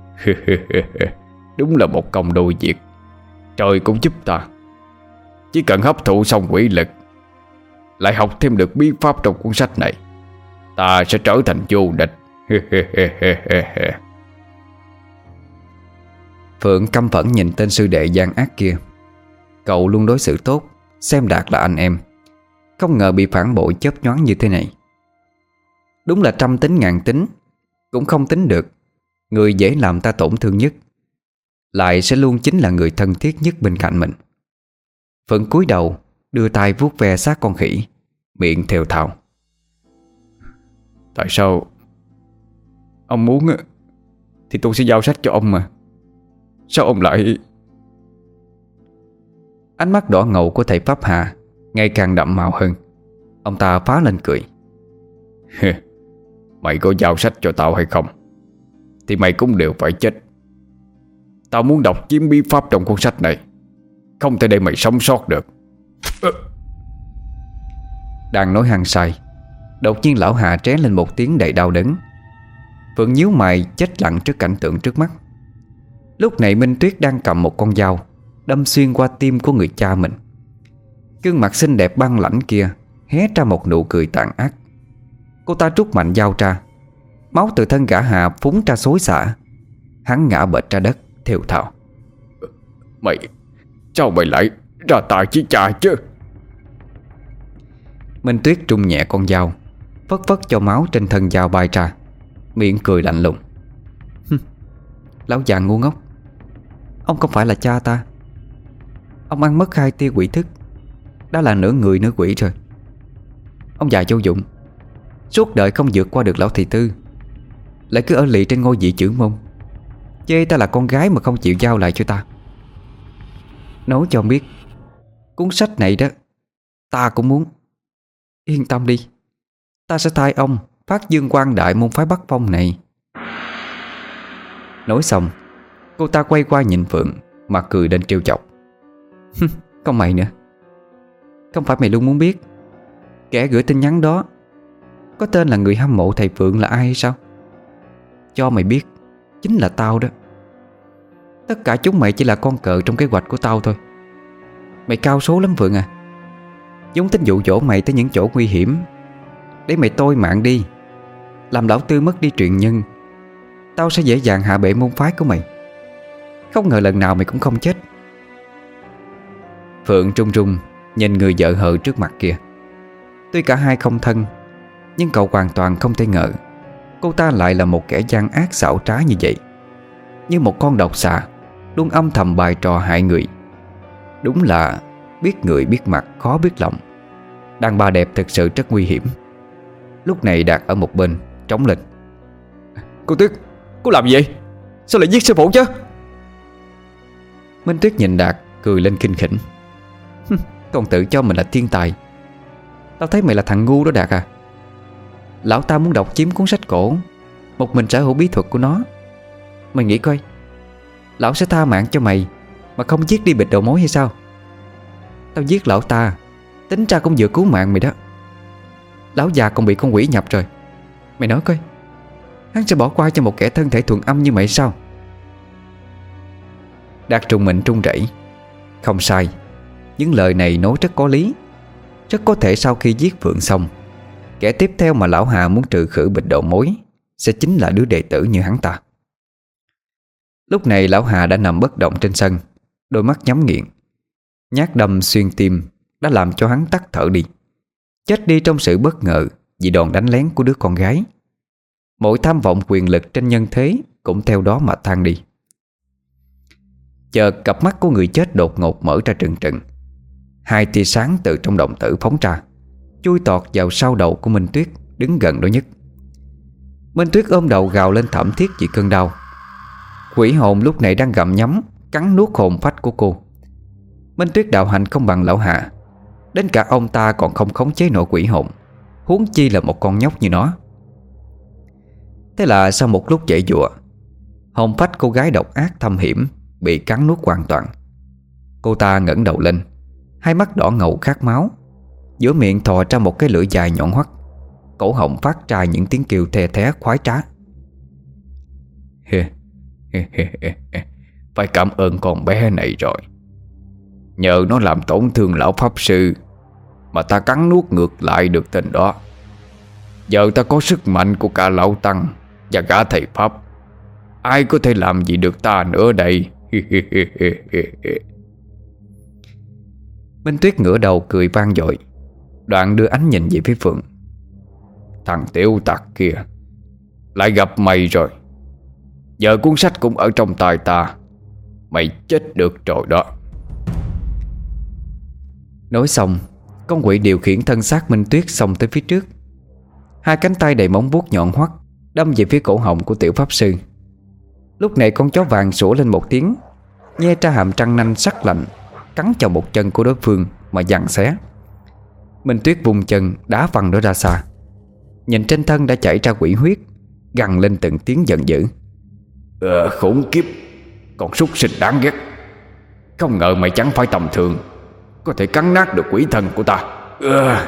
Đúng là một công đôi việc. Trời cũng giúp ta. Chỉ cần hấp thụ xong quỷ lực, lại học thêm được bí pháp trong cuốn sách này, ta sẽ trở thành vô địch. Phượng căm phẫn nhìn tên sư đệ gian ác kia. Cậu luôn đối xử tốt, xem Đạt là anh em, Không ngờ bị phản bội chớp nhoáng như thế này. Đúng là trăm tính ngàn tính, cũng không tính được người dễ làm ta tổn thương nhất lại sẽ luôn chính là người thân thiết nhất bên cạnh mình. Phượng cúi đầu, đưa tay vuốt ve xác con khỉ, miệng thều thào: Tại sao ông muốn thì tôi sẽ giao sách cho ông mà. Sao ông lại... Ánh mắt đỏ ngầu của thầy Pháp Hà ngày càng đậm màu hơn. Ông ta phá lên cười: Mày có giao sách cho tao hay không thì mày cũng đều phải chết. Tao muốn đọc chiếm bí pháp trong cuốn sách này, không thể để mày sống sót được. Đang nói hăng say, đột nhiên lão Hà tré lên một tiếng đầy đau đớn. Phượng nhíu mày chết lặng trước cảnh tượng trước mắt. Lúc này Minh Tuyết đang cầm một con dao đâm xuyên qua tim của người cha mình. Gương mặt xinh đẹp băng lãnh kia hé ra một nụ cười tàn ác. Cô ta trút mạnh dao ra, máu từ thân gã Hà phúng ra xối xả. Hắn ngã bệt ra đất thều thào: Mày, sao mày lại ra tay với cha chứ? Minh Tuyết trung nhẹ con dao, phất phất cho máu trên thân dao bay ra, miệng cười lạnh lùng: Lão già ngu ngốc, ông không phải là cha ta. Ông ăn mất hai tia quỷ thức, đã là nửa người nửa quỷ rồi. Ông già vô dụng, suốt đời không vượt qua được lão thị tư, lại cứ ở lì trên ngôi vị trưởng môn, chê ta là con gái mà không chịu giao lại cho ta. Nói cho ông biết, cuốn sách này đó ta cũng muốn. Yên tâm đi, ta sẽ thay ông phát dương quang đại môn phái Bắc Phong này. Nói xong, cô ta quay qua nhìn Phượng mà cười lên trêu chọc: Còn mày nữa, không phải mày luôn muốn biết kẻ gửi tin nhắn đó có tên là người hâm mộ thầy Phượng là ai hay sao? Cho mày biết, chính là tao đó. Tất cả chúng mày chỉ là con cờ trong kế hoạch của tao thôi. Mày cao số lắm Phượng à. Giống tính dụ dỗ mày tới những chỗ nguy hiểm để mày tôi mạng đi, làm lão tư mất đi truyền nhân. Tao sẽ dễ dàng hạ bệ môn phái của mày. Không ngờ lần nào mày cũng không chết. Phượng trung trung nhìn người vợ hờ trước mặt kia. Tuy cả hai không thân, nhưng cậu hoàn toàn không thể ngờ cô ta lại là một kẻ gian ác xảo trá như vậy. Như một con độc xà, luôn âm thầm bài trò hại người. Đúng là biết người biết mặt khó biết lòng. Đàn bà đẹp thực sự rất nguy hiểm. Lúc này Đạt ở một bên trống lên: Cô Tuyết, cô làm gì vậy? Sao lại giết sư phụ chứ? Minh Tuyết nhìn Đạt cười lên khinh khỉnh: Còn tự cho mình là thiên tài. Tao thấy mày là thằng ngu đó Đạt à. Lão ta muốn đọc chiếm cuốn sách cổ, một mình sở hữu bí thuật của nó. Mày nghĩ coi, lão sẽ tha mạng cho mày mà không giết đi bịt đầu mối hay sao? Tao giết lão ta, tính ra cũng vừa cứu mạng mày đó. Lão già còn bị con quỷ nhập rồi. Mày nói coi, hắn sẽ bỏ qua cho một kẻ thân thể thuần âm như mày sao? Đạt trùng mình trung rẩy. Không sai, những lời này nói rất có lý. Rất có thể sau khi giết Phượng xong, kẻ tiếp theo mà lão Hà muốn trừ khử bịt đầu mối sẽ chính là đứa đệ tử như hắn ta. Lúc này lão Hà đã nằm bất động trên sân, đôi mắt nhắm nghiền. Nhát đâm xuyên tim đã làm cho hắn tắt thở đi, chết đi trong sự bất ngờ vì đòn đánh lén của đứa con gái. Mọi tham vọng quyền lực trên nhân thế cũng theo đó mà tan đi. Chợt cặp mắt của người chết đột ngột mở ra trừng trừng. Hai tia sáng từ trong đồng tử phóng ra, chui tọt vào sau đầu của Minh Tuyết đứng gần đó nhất. Minh Tuyết ôm đầu gào lên thảm thiết vì cơn đau. Quỷ hồn lúc này đang gặm nhấm cắn nuốt hồn phách của cô. Minh Tuyết đạo hạnh không bằng lão Hạ, đến cả ông ta còn không khống chế nổi quỷ hồn, huống chi là một con nhóc như nó. Thế là sau một lúc giãy giụa, hồn phách cô gái độc ác thâm hiểm bị cắn nuốt hoàn toàn. Cô ta ngẩng đầu lên, hai mắt đỏ ngầu khát máu, giữa miệng thò ra một cái lưỡi dài nhọn hoắt, cổ họng phát ra những tiếng kêu the thé khoái trá. Phải cảm ơn con bé này rồi. Nhờ nó làm tổn thương lão pháp sư mà ta cắn nuốt ngược lại được tên đó. Giờ ta có sức mạnh của cả lão tăng và cả thầy pháp, ai có thể làm gì được ta nữa đây? Minh Tuyết ngửa đầu cười vang dội. Đoạn đưa ánh nhìn về phía Phượng. Thằng tiểu tặc kia, lại gặp mày rồi. Giờ cuốn sách cũng ở trong tay ta, mày chết được rồi đó. Nói xong, con quỷ điều khiển thân xác Minh Tuyết xông tới phía trước. Hai cánh tay đầy móng vuốt nhọn hoắt đâm về phía cổ họng của tiểu pháp sư. Lúc này con chó vàng sủa lên một tiếng, nhe ra hàm răng nanh sắc lạnh, cắn vào một chân của đối phương mà giằng xé. Minh Tuyết vùng chân đá văng nó ra xa. Nhìn trên thân đã chảy ra quỷ huyết, gằn lên từng tiếng giận dữ. Ờ, khủng khiếp, con súc sinh đáng ghét. Không ngờ mày chẳng phải tầm thường, có thể cắn nát được quỷ thần của ta. Ờ.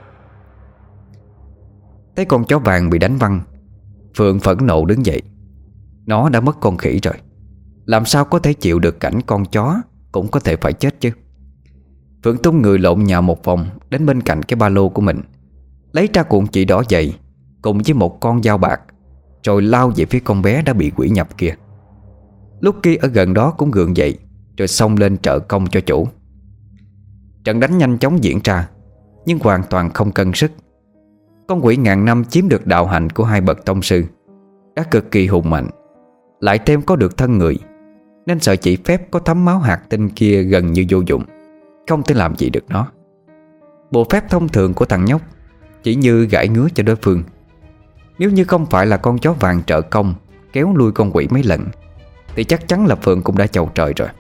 Thấy con chó vàng bị đánh văng, Phượng phẫn nộ đứng dậy. Nó đã mất con khỉ rồi, làm sao có thể chịu được cảnh con chó cũng có thể phải chết chứ. Phượng tung người lộn nhào một vòng đến bên cạnh cái ba lô của mình, lấy ra cuộn chỉ đỏ dày cùng với một con dao bạc, rồi lao về phía con bé đã bị quỷ nhập kia. Lúc kia ở gần đó cũng gượng dậy, rồi xông lên trợ công cho chủ. Trận đánh nhanh chóng diễn ra, nhưng hoàn toàn không cân sức. Con quỷ ngàn năm chiếm được đạo hạnh của hai bậc tông sư, đã cực kỳ hùng mạnh, lại thêm có được thân người, nên sợi chỉ phép có thấm máu hạt tinh kia gần như vô dụng, không thể làm gì được nó. Bộ phép thông thường của thằng nhóc chỉ như gãi ngứa cho đối phương. Nếu như không phải là con chó vàng trợ công kéo lui con quỷ mấy lần, thì chắc chắn là Phượng cũng đã chầu trời rồi.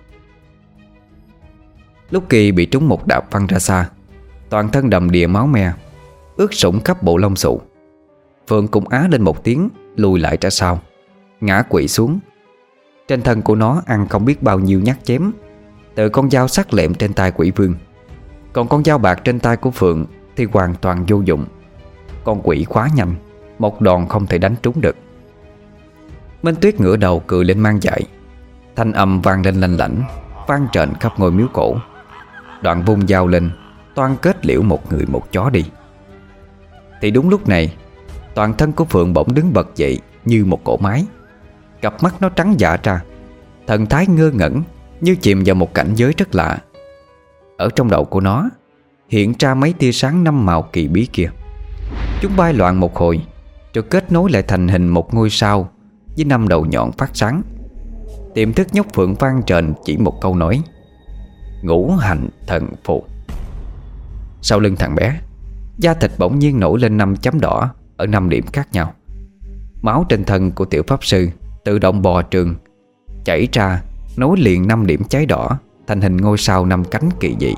Lúc Kỳ bị trúng một đạp văng ra xa, toàn thân đầm đìa máu me, ướt sũng khắp bộ lông xù. Phượng cũng á lên một tiếng, lùi lại ra sau, ngã quỵ xuống. Trên thân của nó ăn không biết bao nhiêu nhát chém, từ con dao sắc lẹm trên tay quỷ vương. Còn con dao bạc trên tay của Phượng thì hoàn toàn vô dụng. Con quỷ quá nhanh, một đòn không thể đánh trúng được. Minh Tuyết ngửa đầu cười lên mang dại, thanh âm vang lên lanh lảnh, vang trền khắp ngôi miếu cổ. Đoạn vung dao lên, toan kết liễu một người một chó đi. Thì đúng lúc này, toàn thân của Phượng bỗng đứng bật dậy như một cỗ máy. Cặp mắt nó trắng dã ra, thần thái ngơ ngẩn, như chìm vào một cảnh giới rất lạ. Ở trong đầu của nó hiện ra mấy tia sáng năm màu kỳ bí kia. Chúng bay loạn một hồi, rồi kết nối lại thành hình một ngôi sao với năm đầu nhọn phát sáng. Tiềm thức nhóc Phượng vang trền chỉ một câu nói: ngũ hành thần phù. Sau lưng thằng bé, da thịt bỗng nhiên nổi lên năm chấm đỏ ở năm điểm khác nhau. Máu trên thân của tiểu pháp sư tự động bò trường, chảy ra nối liền năm điểm cháy đỏ thành hình ngôi sao năm cánh kỳ dị.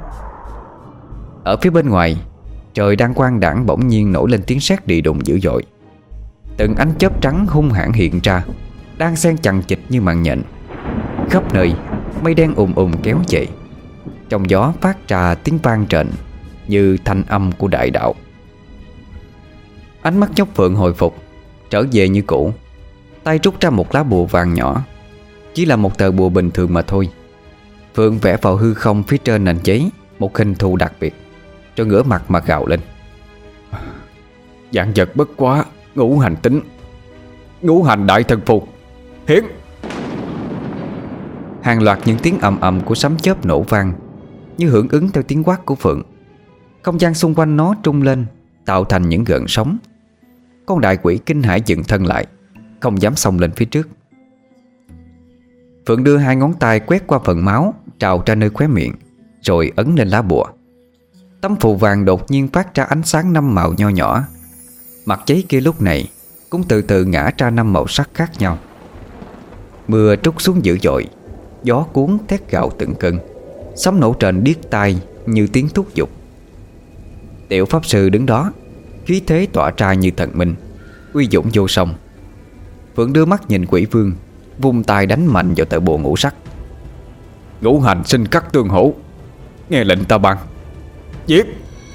Ở phía bên ngoài, trời đang quang đãng bỗng nhiên nổi lên tiếng sét đi đùng dữ dội. Từng ánh chớp trắng hung hãn hiện ra, đang xen chằng chịt như mạng nhện. Khắp nơi mây đen ùm ùm kéo chạy, trong gió phát ra tiếng vang trệnh như thanh âm của đại đạo. Ánh mắt nhóc Phượng hồi phục, trở về như cũ. Tay rút ra một lá bùa vàng nhỏ, chỉ là một tờ bùa bình thường mà thôi. Phượng vẽ vào hư không phía trên nền giấy một hình thù đặc biệt, rồi ngửa mặt mà gào lên: dạng vật bất quá, ngũ hành tính, ngũ hành đại thần phù, hiển. Hàng loạt những tiếng ầm ầm của sấm chớp nổ vang, như hưởng ứng theo tiếng quát của Phượng. Không gian xung quanh nó trung lên, tạo thành những gợn sóng. Con đại quỷ kinh hãi dựng thân lại, không dám xông lên phía trước. Phượng đưa hai ngón tay quét qua phần máu trào ra nơi khóe miệng, rồi ấn lên lá bùa. Tấm phù vàng đột nhiên phát ra ánh sáng năm màu nho nhỏ. Mặt giấy kia lúc này cũng từ từ ngã ra năm màu sắc khác nhau. Mưa trút xuống dữ dội, gió cuốn thét gào từng cơn, sấm nổ trên điếc tai như tiếng thúc giục. Tiểu pháp sư đứng đó, khí thế tỏa ra như thần minh, uy dũng vô song. Phượng đưa mắt nhìn quỷ vương, vung tay đánh mạnh vào tờ bùa ngũ sắc. Ngũ hành sinh khắc tương hỗ, nghe lệnh ta ban, giết.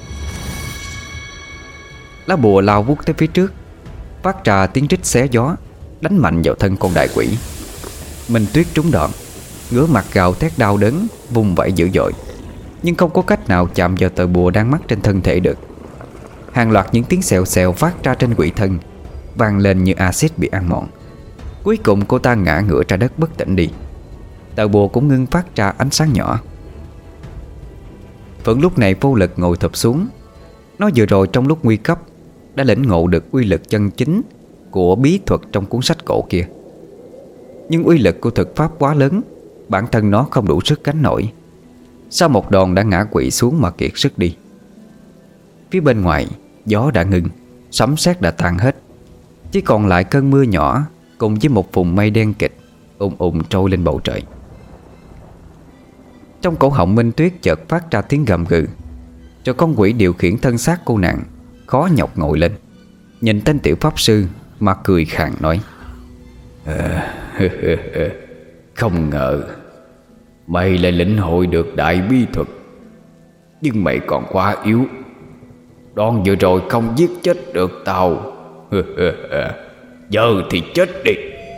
Lá bùa lao vút tới phía trước, phát ra tiếng rít xé gió, đánh mạnh vào thân con đại quỷ. Minh Tuyết trúng đòn, ngửa mặt gào thét đau đớn, vùng vẫy dữ dội, nhưng không có cách nào chạm vào tờ bùa đang mắc trên thân thể được. Hàng loạt những tiếng xèo xèo phát ra trên quỷ thân, vang lên như axit bị ăn mòn. Cuối cùng cô ta ngã ngửa ra đất bất tỉnh đi. Tờ bùa cũng ngưng phát ra ánh sáng nhỏ. Phượng lúc này vô lực ngồi thụp xuống, Nó vừa rồi trong lúc nguy cấp đã lĩnh ngộ được uy lực chân chính của bí thuật trong cuốn sách cổ kia. Nhưng uy lực của thực pháp quá lớn, bản thân nó không đủ sức gánh nổi. Sau một đòn đã ngã quỵ xuống mà kiệt sức đi. Phía bên ngoài gió đã ngừng, sấm sét đã tan hết, chỉ còn lại cơn mưa nhỏ cùng với một vùng mây đen kịt ùn ùn trôi lên bầu trời. Trong cổ họng Minh Tuyết chợt phát ra tiếng gầm gừ, rồi con quỷ điều khiển thân xác cô nàng khó nhọc ngồi lên, nhìn tên tiểu pháp sư mà cười khàn nói: à, không ngờ mày lại lĩnh hội được đại bí thuật, nhưng mày còn quá yếu. Đòn vừa rồi không giết chết được tao, giờ thì chết đi.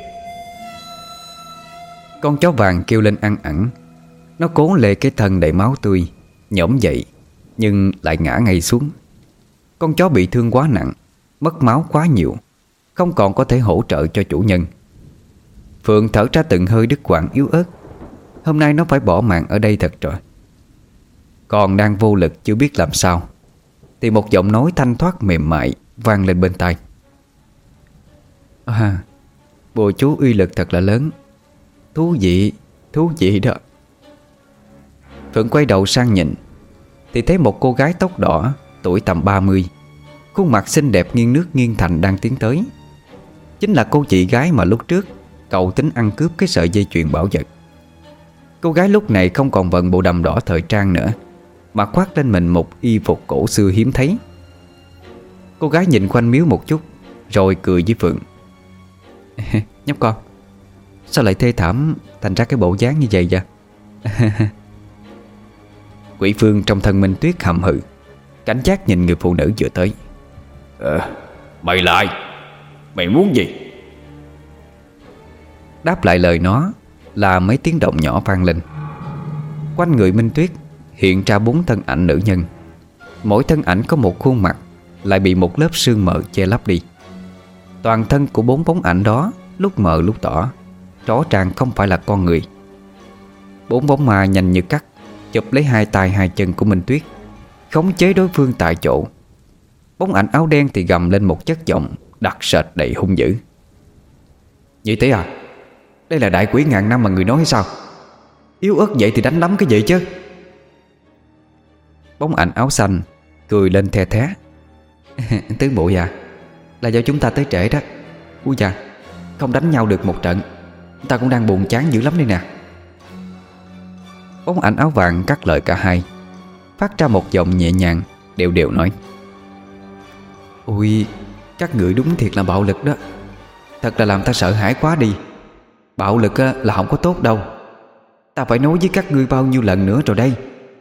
Con chó vàng kêu lên ăn ẳng. Nó cố lê cái thân đầy máu tươi, nhổm dậy nhưng lại ngã ngay xuống. Con chó bị thương quá nặng, mất máu quá nhiều, không còn có thể hỗ trợ cho chủ nhân. Phượng thở ra từng hơi đứt quãng yếu ớt. Hôm nay nó phải bỏ mạng ở đây thật rồi. Còn đang vô lực chưa biết làm sao, thì một giọng nói thanh thoát mềm mại vang lên bên tai: À, bùa chú uy lực thật là lớn. Thú vị, thú vị đó. Phượng quay đầu sang nhìn, thì thấy một cô gái tóc đỏ, tuổi tầm ba mươi, khuôn mặt xinh đẹp nghiêng nước nghiêng thành đang tiến tới. Chính là cô chị gái mà lúc trước cậu tính ăn cướp cái sợi dây chuyền bảo vật. Cô gái lúc này không còn vận bộ đầm đỏ thời trang nữa, mà khoác lên mình một y phục cổ xưa hiếm thấy. Cô gái nhìn quanh miếu một chút, rồi cười với Phượng: Nhóc con, sao lại thê thảm thành ra cái bộ dáng như vậy vậy? Quỷ Phương trong thân Minh Tuyết hậm hự, cảnh giác nhìn người phụ nữ vừa tới. à, Mày lại, mày muốn gì? Đáp lại lời nó là mấy tiếng động nhỏ vang lên. Quanh người Minh Tuyết hiện ra bốn thân ảnh nữ nhân. Mỗi thân ảnh có một khuôn mặt lại bị một lớp sương mờ che lấp đi. Toàn thân của bốn bóng ảnh đó lúc mờ lúc tỏ, rõ ràng không phải là con người. Bốn bóng ma nhanh như cắt chụp lấy hai tay hai chân của Minh Tuyết, khống chế đối phương tại chỗ. Bóng ảnh áo đen thì gầm lên một chất giọng đặc sệt đầy hung dữ: Vậy thế à? Đây là đại quỷ ngàn năm mà người nói hay sao? Yếu ớt vậy thì đánh đấm cái gì chứ? Bóng ảnh áo xanh cười lên the thé: Tướng bộ già, là do chúng ta tới trễ đó. Úi da, không đánh nhau được một trận, ta cũng đang buồn chán dữ lắm đây nè. Bóng ảnh áo vàng cắt lời cả hai, phát ra một giọng nhẹ nhàng đều đều nói: Ôi, các người đúng thiệt là bạo lực đó. Thật là làm ta sợ hãi quá đi. Bạo lực là không có tốt đâu. Ta phải nói với các ngươi bao nhiêu lần nữa rồi đây.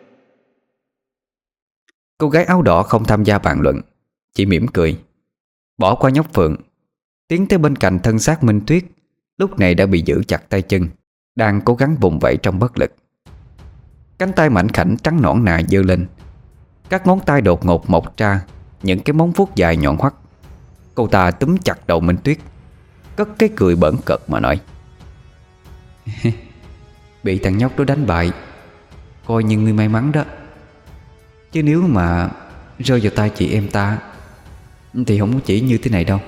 Cô gái áo đỏ không tham gia bàn luận, chỉ mỉm cười, bỏ qua nhóc Phượng, tiến tới bên cạnh thân xác Minh Tuyết, lúc này đã bị giữ chặt tay chân, đang cố gắng vùng vẫy trong bất lực. Cánh tay mảnh khảnh trắng nõn nà giơ lên, các ngón tay đột ngột mọc ra những cái móng vuốt dài nhọn hoắt. Cô ta túm chặt đầu Minh Tuyết, cất cái cười bỡn cợt mà nói: Bị thằng nhóc đó đánh bại, coi như ngươi may mắn đó. Chứ nếu mà rơi vào tay chị em ta thì không có chỉ như thế này đâu.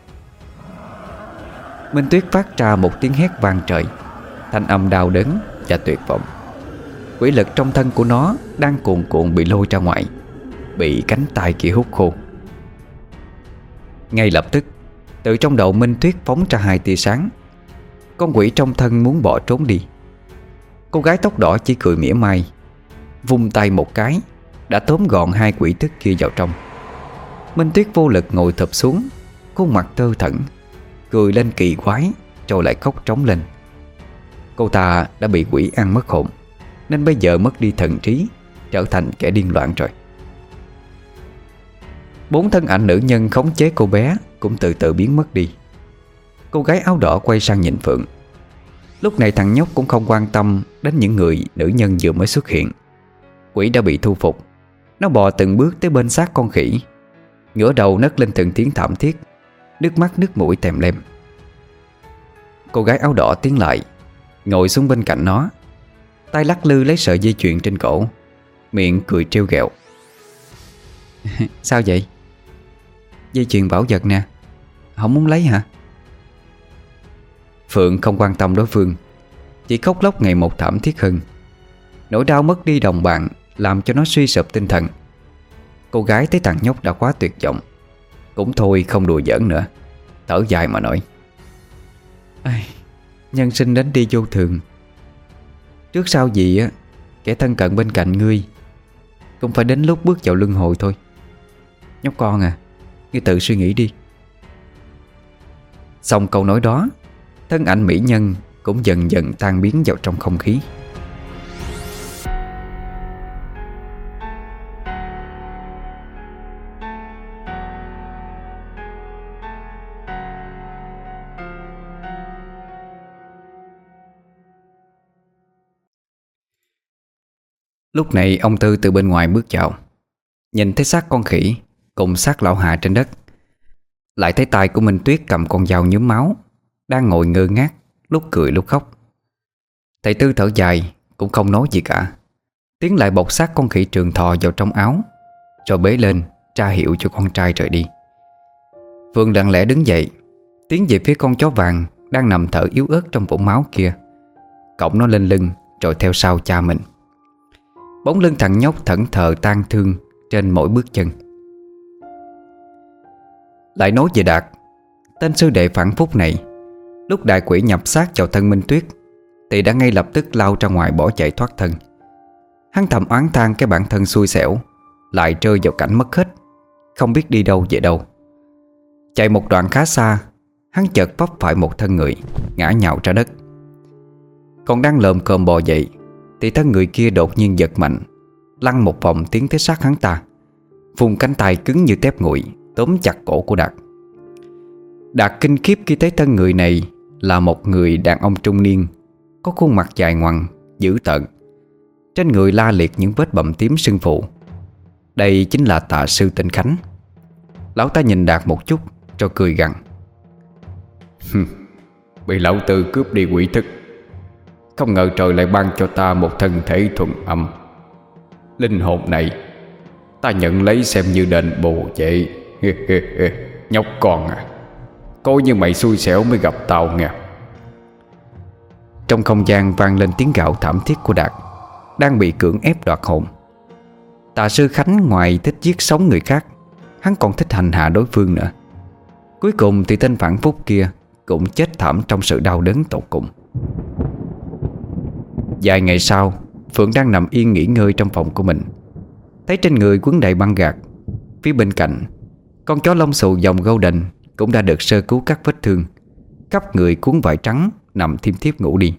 Minh Tuyết phát ra một tiếng hét vang trời, thanh âm đau đớn và tuyệt vọng. Quỷ lực trong thân của nó đang cuồn cuộn bị lôi ra ngoài, bị cánh tay kia hút khô. Ngay lập tức, từ trong đầu Minh Tuyết phóng ra hai tia sáng. Con quỷ trong thân muốn bỏ trốn đi. Cô gái tóc đỏ chỉ cười mỉa mai, vung tay một cái đã tóm gọn hai quỷ tức kia vào trong. Minh Tuyết vô lực ngồi thụp xuống, khuôn mặt thơ thẩn, cười lên kỳ quái, rồi lại khóc trống lên. Cô ta đã bị quỷ ăn mất hồn, nên bây giờ mất đi thần trí, trở thành kẻ điên loạn rồi. Bốn thân ảnh nữ nhân khống chế cô bé cũng từ từ biến mất đi. Cô gái áo đỏ quay sang nhìn Phượng. Lúc này thằng nhóc cũng không quan tâm đến những người nữ nhân vừa mới xuất hiện. Quỷ đã bị thu phục. Nó bò từng bước tới bên xác con khỉ, ngửa đầu nấc lên từng tiếng thảm thiết, nước mắt nước mũi tèm lem. Cô gái áo đỏ tiến lại, ngồi xuống bên cạnh nó, tay lắc lư lấy sợi dây chuyền trên cổ, miệng cười trêu ghẹo: Sao vậy? Dây chuyền bảo vật nè, không muốn lấy hả? Phượng không quan tâm đối phương, chỉ khóc lóc ngày một thảm thiết hơn. Nỗi đau mất đi đồng bạn làm cho nó suy sụp tinh thần. Cô gái thấy thằng nhóc đã quá tuyệt vọng, cũng thôi không đùa giỡn nữa, thở dài mà nói: Ai, nhân sinh đến đi vô thường. Trước sau gì á, kẻ thân cận bên cạnh ngươi cũng phải đến lúc bước vào luân hồi thôi. Nhóc con à, ngươi tự suy nghĩ đi. Xong câu nói đó, thân ảnh mỹ nhân cũng dần dần tan biến vào trong không khí. Lúc này ông Tư từ bên ngoài bước vào, nhìn thấy xác con khỉ cùng xác lão Hạ trên đất, lại thấy tay của Minh Tuyết cầm con dao nhuốm máu, đang ngồi ngơ ngác, lúc cười lúc khóc. Thầy Tư thở dài, cũng không nói gì cả, tiến lại bọc xác con khỉ trường thọ vào trong áo, rồi bế lên tra hiệu cho con trai rời đi. Phương lặng lẽ đứng dậy, tiến về phía con chó vàng đang nằm thở yếu ớt trong vũng máu kia, cõng nó lên lưng rồi theo sau cha mình. Bóng lưng thằng nhóc thẫn thờ tang thương trên mỗi bước chân. Lại nói về Đạt, tên sư đệ phản phúc này, lúc đại quỷ nhập xác vào thân Minh Tuyết thì đã ngay lập tức lao ra ngoài bỏ chạy thoát thân. Hắn thầm oán than cái bản thân xui xẻo, lại rơi vào cảnh mất hết, không biết đi đâu về đâu. Chạy một đoạn khá xa, hắn chợt vấp phải một thân người, ngã nhào ra đất. Còn đang lồm cồm bò dậy thì thân người kia đột nhiên giật mạnh, lăn một vòng tiến tới sát hắn ta, vùng cánh tay cứng như tép nguội tóm chặt cổ của Đạt. Đạt kinh khiếp khi thấy thân người này là một người đàn ông trung niên, có khuôn mặt dài ngoằng, dữ tợn, trên người la liệt những vết bầm tím sưng phù. Đây chính là tà sư tên Khánh. Lão ta nhìn Đạt một chút rồi cười gằn: Bị lão Tư cướp đi quỷ thức, không ngờ trời lại ban cho ta một thân thể thuần âm. Linh hồn này ta nhận lấy xem như đền bù vậy. Nhóc con à, coi như mày xui xẻo mới gặp tao nghe. Trong không gian vang lên tiếng gào thảm thiết của Đạt, đang bị cưỡng ép đoạt hồn. Tà sư Khánh ngoài thích giết sống người khác, hắn còn thích hành hạ đối phương nữa. Cuối cùng thì tên phản phúc kia cũng chết thảm trong sự đau đớn tột cùng. Vài ngày sau, Phượng đang nằm yên nghỉ ngơi trong phòng của mình, thấy trên người quấn đầy băng gạc. Phía bên cạnh, con chó lông xù dòng Golden cũng đã được sơ cứu các vết thương, khắp người cuốn vải trắng, nằm thiêm thiếp ngủ đi.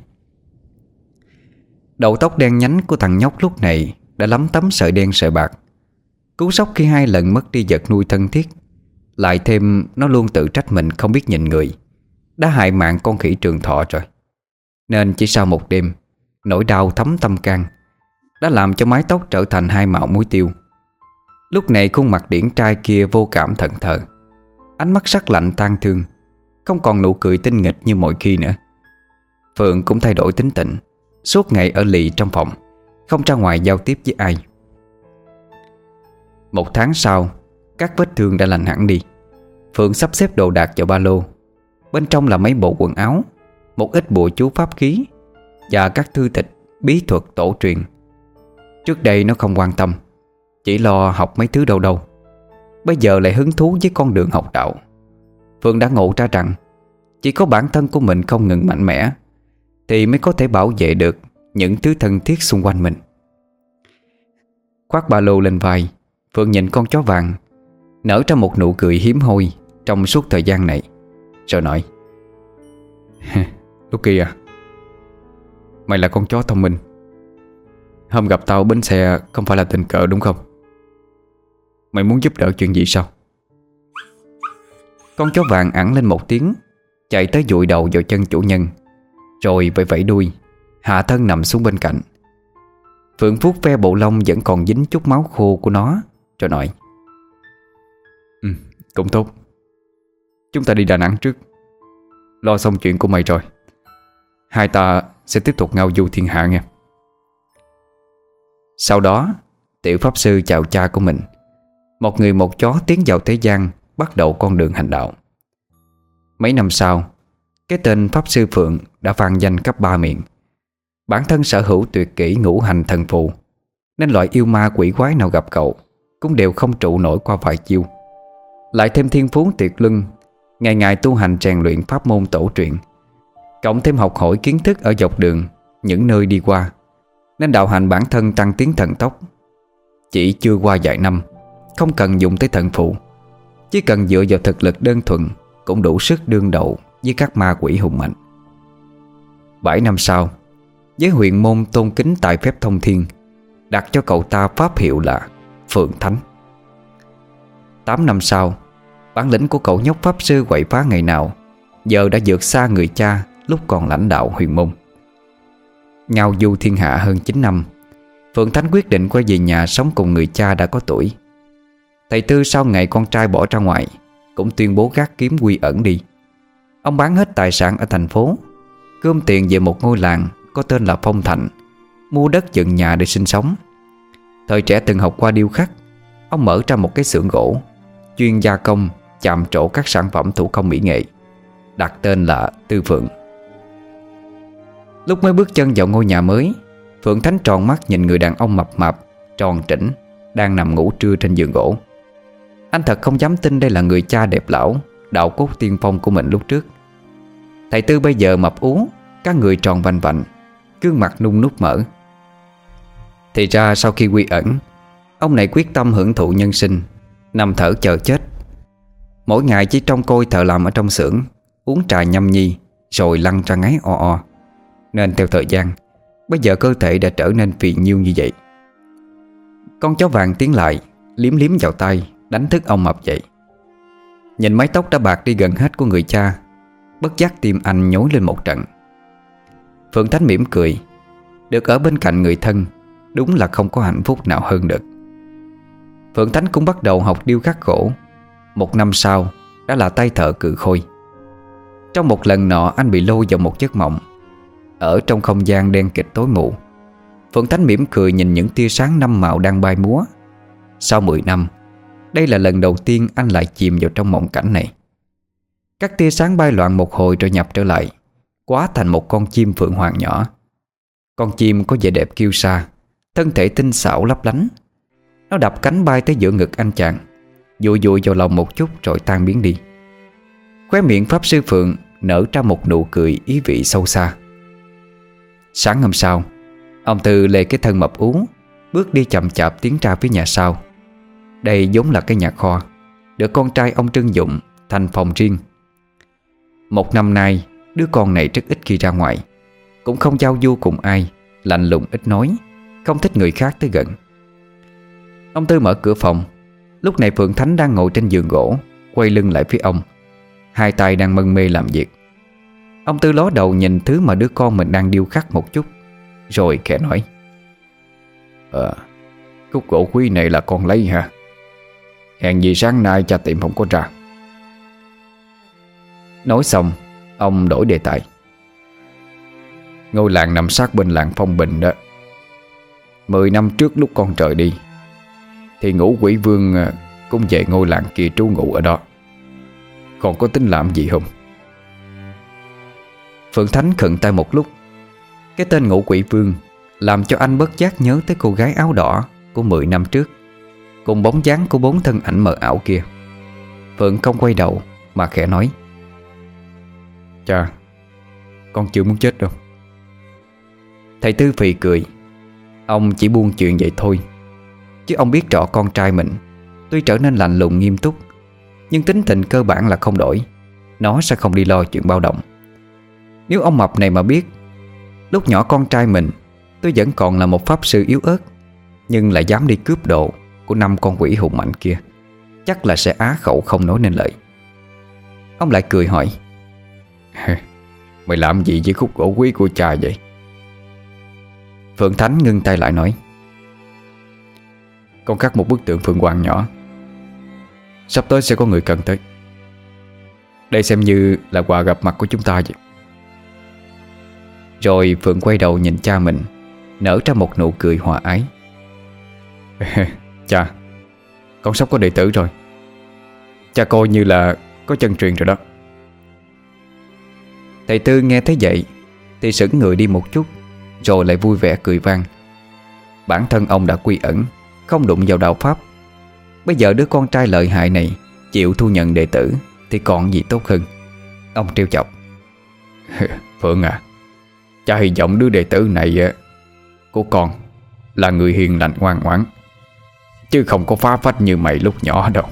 Đầu tóc đen nhánh của thằng nhóc lúc này đã lấm tấm sợi đen sợi bạc. Cú sốc khi hai lần mất đi vật nuôi thân thiết, lại thêm nó luôn tự trách mình không biết nhìn người, đã hại mạng con khỉ trường thọ rồi. Nên chỉ sau một đêm, nỗi đau thấm tâm can đã làm cho mái tóc trở thành hai màu muối tiêu. Lúc này khuôn mặt điển trai kia vô cảm thẫn thờ, ánh mắt sắc lạnh tang thương, không còn nụ cười tinh nghịch như mọi khi nữa. Phượng cũng thay đổi tính tình, suốt ngày ở lì trong phòng, không ra ngoài giao tiếp với ai. Một tháng sau, các vết thương đã lành hẳn đi. Phượng sắp xếp đồ đạc vào ba lô. Bên trong là mấy bộ quần áo, một ít bùa chú pháp khí và các thư tịch bí thuật tổ truyền. Trước đây nó không quan tâm, chỉ lo học mấy thứ đâu đâu. Bây giờ lại hứng thú với con đường học đạo. Phượng đã ngộ ra rằng chỉ có bản thân của mình không ngừng mạnh mẽ thì mới có thể bảo vệ được những thứ thân thiết xung quanh mình. Khoác ba lô lên vai, Phượng nhìn con chó vàng, nở ra một nụ cười hiếm hoi trong suốt thời gian này, rồi nói: Lucky à, mày là con chó thông minh. Hôm gặp tao ở bến xe không phải là tình cờ đúng không? Mày muốn giúp đỡ chuyện gì sao? Con chó vàng ẵn lên một tiếng, chạy tới dụi đầu vào chân chủ nhân, rồi vẫy vẫy đuôi, hạ thân nằm xuống bên cạnh. Phượng vuốt ve bộ lông vẫn còn dính chút máu khô của nó, rồi nói: Ừ, cũng tốt. Chúng ta đi Đà Nẵng trước. Lo xong chuyện của mày rồi, hai ta sẽ tiếp tục ngao du thiên hạ nha. Sau đó, tiểu pháp sư chào cha của mình, một người một chó tiến vào thế gian, bắt đầu con đường hành đạo. Mấy năm sau, cái tên Pháp Sư Phượng đã vang danh khắp ba miền. Bản thân sở hữu tuyệt kỹ ngũ hành thần phù, nên loại yêu ma quỷ quái nào gặp cậu cũng đều không trụ nổi qua vài chiêu. Lại thêm thiên phú tuyệt luân, ngày ngày tu hành rèn luyện pháp môn tổ truyện, cộng thêm học hỏi kiến thức ở dọc đường những nơi đi qua, nên đạo hành bản thân tăng tiến thần tốc. Chỉ chưa qua vài năm, không cần dùng tới thần phù, chỉ cần dựa vào thực lực đơn thuần cũng đủ sức đương đầu với các ma quỷ hùng mạnh. Bảy năm sau, với huyện môn tôn kính tài phép thông thiên, đặt cho cậu ta pháp hiệu là Phượng Thánh. Tám năm sau, bản lĩnh của cậu nhóc pháp sư quậy phá ngày nào giờ đã vượt xa người cha lúc còn lãnh đạo huyền môn. Ngao du thiên hạ hơn chín năm, Phượng Thánh quyết định quay về nhà sống cùng người cha đã có tuổi. Thầy Tư sau ngày con trai bỏ ra ngoài cũng tuyên bố gác kiếm quy ẩn đi. Ông bán hết tài sản ở thành phố, gom tiền về một ngôi làng có tên là Phong Thành, mua đất dựng nhà để sinh sống. Thời trẻ từng học qua điêu khắc, ông mở ra một cái xưởng gỗ chuyên gia công chạm trổ các sản phẩm thủ công mỹ nghệ, đặt tên là Tư Phượng. Lúc mới bước chân vào ngôi nhà mới, Phượng Thánh tròn mắt nhìn người đàn ông mập mạp, tròn trĩnh đang nằm ngủ trưa trên giường gỗ. Anh thật không dám tin đây là người cha đẹp lão, đạo cốt tiên phong của mình lúc trước. Thầy Tư bây giờ mập ú, cả người tròn vành vạnh, gương mặt nung nút mỡ. Thì ra sau khi quy ẩn, ông này quyết tâm hưởng thụ nhân sinh, nằm thở chờ chết. Mỗi ngày chỉ trông coi thợ làm ở trong xưởng, uống trà nhâm nhi rồi lăn ra ngáy o o. Nên theo thời gian, bây giờ cơ thể đã trở nên phì nhiêu như vậy. Con chó vàng tiến lại, liếm liếm vào tay, đánh thức ông mập dậy. Nhìn mái tóc đã bạc đi gần hết của người cha, bất giác tim anh nhói lên một trận. Phượng Thánh mỉm cười. Được ở bên cạnh người thân, đúng là không có hạnh phúc nào hơn được. Phượng Thánh cũng bắt đầu học điêu khắc gỗ. Một năm sau đã là tay thợ cự khôi. Trong một lần nọ, anh bị lôi vào một giấc mộng. Ở trong không gian đen kịt tối mù, Phượng Thánh mỉm cười nhìn những tia sáng năm màu đang bay múa. Sau mười năm, đây là lần đầu tiên anh lại chìm vào trong mộng cảnh này. Các tia sáng bay loạn một hồi rồi nhập trở lại, hóa thành một con chim phượng hoàng nhỏ. Con chim có vẻ đẹp kiêu sa, thân thể tinh xảo lấp lánh. Nó đập cánh bay tới giữa ngực anh chàng, dụi dụi vào lòng một chút rồi tan biến đi. Khóe miệng Pháp Sư Phượng nở ra một nụ cười ý vị sâu xa. Sáng hôm sau, ông Tư lê cái thân mập ú, bước đi chậm chạp tiến ra phía nhà sau. Đây vốn là cái nhà kho, được con trai ông trưng dụng thành phòng riêng. Một năm nay, đứa con này rất ít khi ra ngoài, cũng không giao du cùng ai, lạnh lùng ít nói, không thích người khác tới gần. Ông Tư mở cửa phòng. Lúc này Phượng Thánh đang ngồi trên giường gỗ, quay lưng lại phía ông, hai tay đang mân mê làm việc. Ông Tư ló đầu nhìn thứ mà đứa con mình đang điêu khắc một chút, rồi khẽ nói: Ờ, khúc gỗ quý này là con lấy hả? Hèn gì sáng nay cha tìm không có ra. Nói xong, ông đổi đề tài: Ngôi làng nằm sát bên làng Phong Bình đó. Mười năm trước lúc con trời đi, thì Ngũ Quỷ Vương cũng về ngôi làng kia trú ngụ ở đó. Còn có tính làm gì không? Phượng Thánh khựng tay một lúc. Cái tên Ngũ Quỷ Vương làm cho anh bất giác nhớ tới cô gái áo đỏ của mười năm trước, cùng bóng dáng của bốn thân ảnh mờ ảo kia. Phượng không quay đầu mà khẽ nói: Cha, con chưa muốn chết đâu. Thầy Tư phì cười. Ông chỉ buông chuyện vậy thôi, chứ ông biết rõ con trai mình tuy trở nên lạnh lùng nghiêm túc, nhưng tính tình cơ bản là không đổi. Nó sẽ không đi lo chuyện bao đồng. Nếu ông mập này mà biết lúc nhỏ con trai mình tôi vẫn còn là một pháp sư yếu ớt, nhưng lại dám đi cướp đồ của năm con quỷ hùng mạnh kia, chắc là sẽ á khẩu không nói nên lời. Ông lại cười hỏi: Mày làm gì với khúc gỗ quý của cha vậy? Phượng Thánh ngưng tay lại nói: Con cắt một bức tượng Phượng Hoàng nhỏ, sắp tới sẽ có người cần tới. Đây xem như là quà gặp mặt của chúng ta vậy. Rồi Phượng quay đầu nhìn cha mình, nở ra một nụ cười hòa ái: Cha, Con sắp có đệ tử rồi. Cha coi như là có chân truyền rồi đó. Thầy Tư nghe thấy vậy thì sững người đi một chút, rồi lại vui vẻ cười vang. Bản thân ông đã quy ẩn, không đụng vào đạo pháp. Bây giờ đứa con trai lợi hại này chịu thu nhận đệ tử thì còn gì tốt hơn. Ông trêu chọc: Phượng à, cha hy vọng đứa đệ tử này của con là người hiền lành ngoan ngoãn, chứ không có phá phách như mày lúc nhỏ đâu.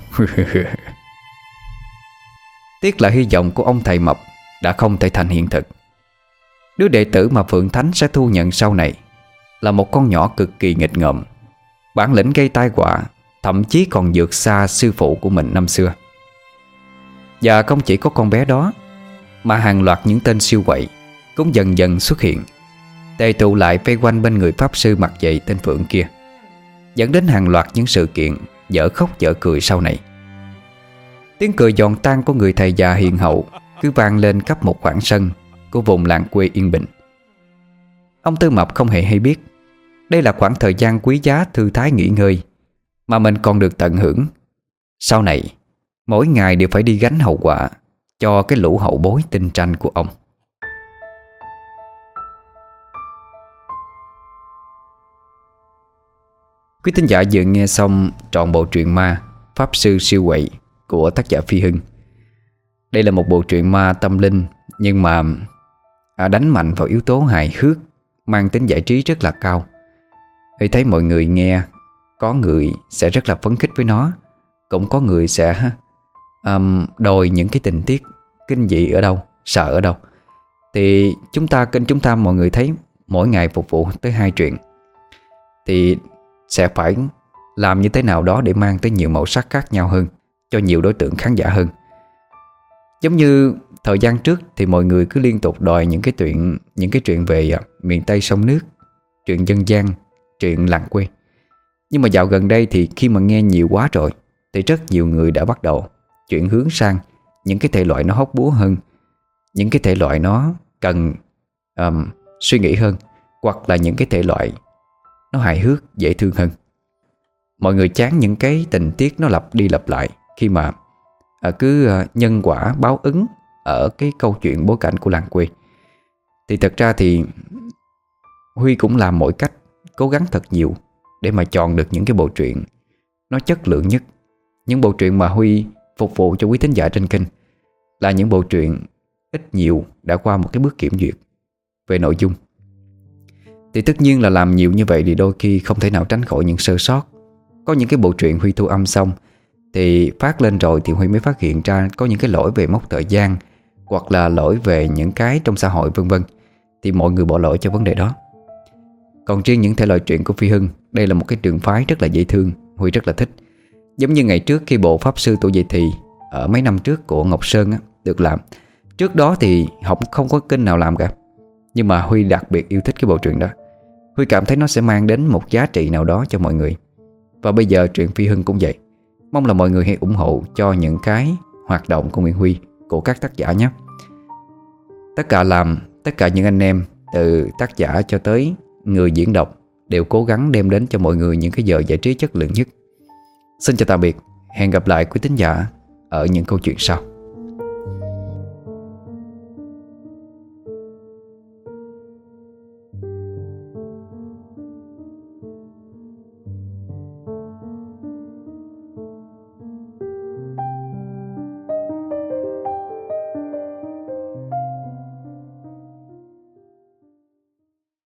Tiếc là hy vọng của ông thầy mập đã không thể thành hiện thực. Đứa đệ tử mà Phượng Thánh sẽ thu nhận sau này là một con nhỏ cực kỳ nghịch ngợm, bản lĩnh gây tai họa thậm chí còn vượt xa sư phụ của mình năm xưa. Và không chỉ có con bé đó, mà hàng loạt những tên siêu quậy cũng dần dần xuất hiện, tề tụ lại vây quanh bên người pháp sư mặt dày tên Phượng kia, dẫn đến hàng loạt những sự kiện dở khóc dở cười sau này. Tiếng cười giòn tan của người thầy già hiền hậu cứ vang lên khắp một khoảng sân của vùng làng quê yên bình. Ông Tư Mập không hề hay biết đây là khoảng thời gian quý giá thư thái nghỉ ngơi mà mình còn được tận hưởng. Sau này mỗi ngày đều phải đi gánh hậu quả cho cái lũ hậu bối tinh tranh của ông. Quý thính giả vừa nghe xong trọn bộ truyện ma Pháp Sư Siêu Quậy của tác giả Phi Hưng. Đây là một bộ truyện ma tâm linh, nhưng mà à, đánh mạnh vào yếu tố hài hước, mang tính giải trí rất là cao. Khi thấy mọi người nghe, có người sẽ rất là phấn khích với nó, cũng có người sẽ um, đòi những cái tình tiết kinh dị ở đâu, sợ ở đâu. Thì chúng ta, kênh chúng ta mọi người thấy mỗi ngày phục vụ tới hai truyện, thì sẽ phải làm như thế nào đó để mang tới nhiều màu sắc khác nhau hơn cho nhiều đối tượng khán giả hơn. Giống như thời gian trước thì mọi người cứ liên tục đòi những cái chuyện những cái chuyện về à, miền Tây sông nước, chuyện dân gian, chuyện làng quê. Nhưng mà dạo gần đây thì khi mà nghe nhiều quá rồi thì rất nhiều người đã bắt đầu chuyển hướng sang những cái thể loại nó hóc búa hơn, những cái thể loại nó cần um, suy nghĩ hơn, hoặc là những cái thể loại nó hài hước, dễ thương hơn. Mọi người chán những cái tình tiết nó lặp đi lặp lại khi mà à, cứ à, nhân quả báo ứng ở cái câu chuyện bối cảnh của làng quê. Thì thật ra thì Huy cũng làm mọi cách, cố gắng thật nhiều để mà chọn được những cái bộ truyện nó chất lượng nhất. Những bộ truyện mà Huy phục vụ cho quý thính giả trên kênh là những bộ truyện ít nhiều đã qua một cái bước kiểm duyệt về nội dung. Thì tất nhiên là làm nhiều như vậy thì đôi khi không thể nào tránh khỏi những sơ sót. Có những cái bộ truyện Huy thu âm xong thì phát lên rồi thì Huy mới phát hiện ra có những cái lỗi về mốc thời gian, hoặc là lỗi về những cái trong xã hội vân vân. Thì mọi người bỏ lỗi cho vấn đề đó. Còn riêng những thể loại truyện của Phi Hưng, đây là một cái trường phái rất là dễ thương, Huy rất là thích. Giống như ngày trước khi bộ Pháp Sư Tuổi Dậy Thì ở mấy năm trước của Ngọc Sơn á, được làm. Trước đó thì không, không có kênh nào làm cả, nhưng mà Huy đặc biệt yêu thích cái bộ truyện đó. Huy cảm thấy nó sẽ mang đến một giá trị nào đó cho mọi người. Và bây giờ truyện Phi Hưng cũng vậy. Mong là mọi người hãy ủng hộ cho những cái hoạt động của Nguyễn Huy, của các tác giả nhé. Tất cả làm, tất cả những anh em từ tác giả cho tới người diễn đọc đều cố gắng đem đến cho mọi người những cái giờ giải trí chất lượng nhất. Xin chào tạm biệt, hẹn gặp lại quý thính giả ở những câu chuyện sau.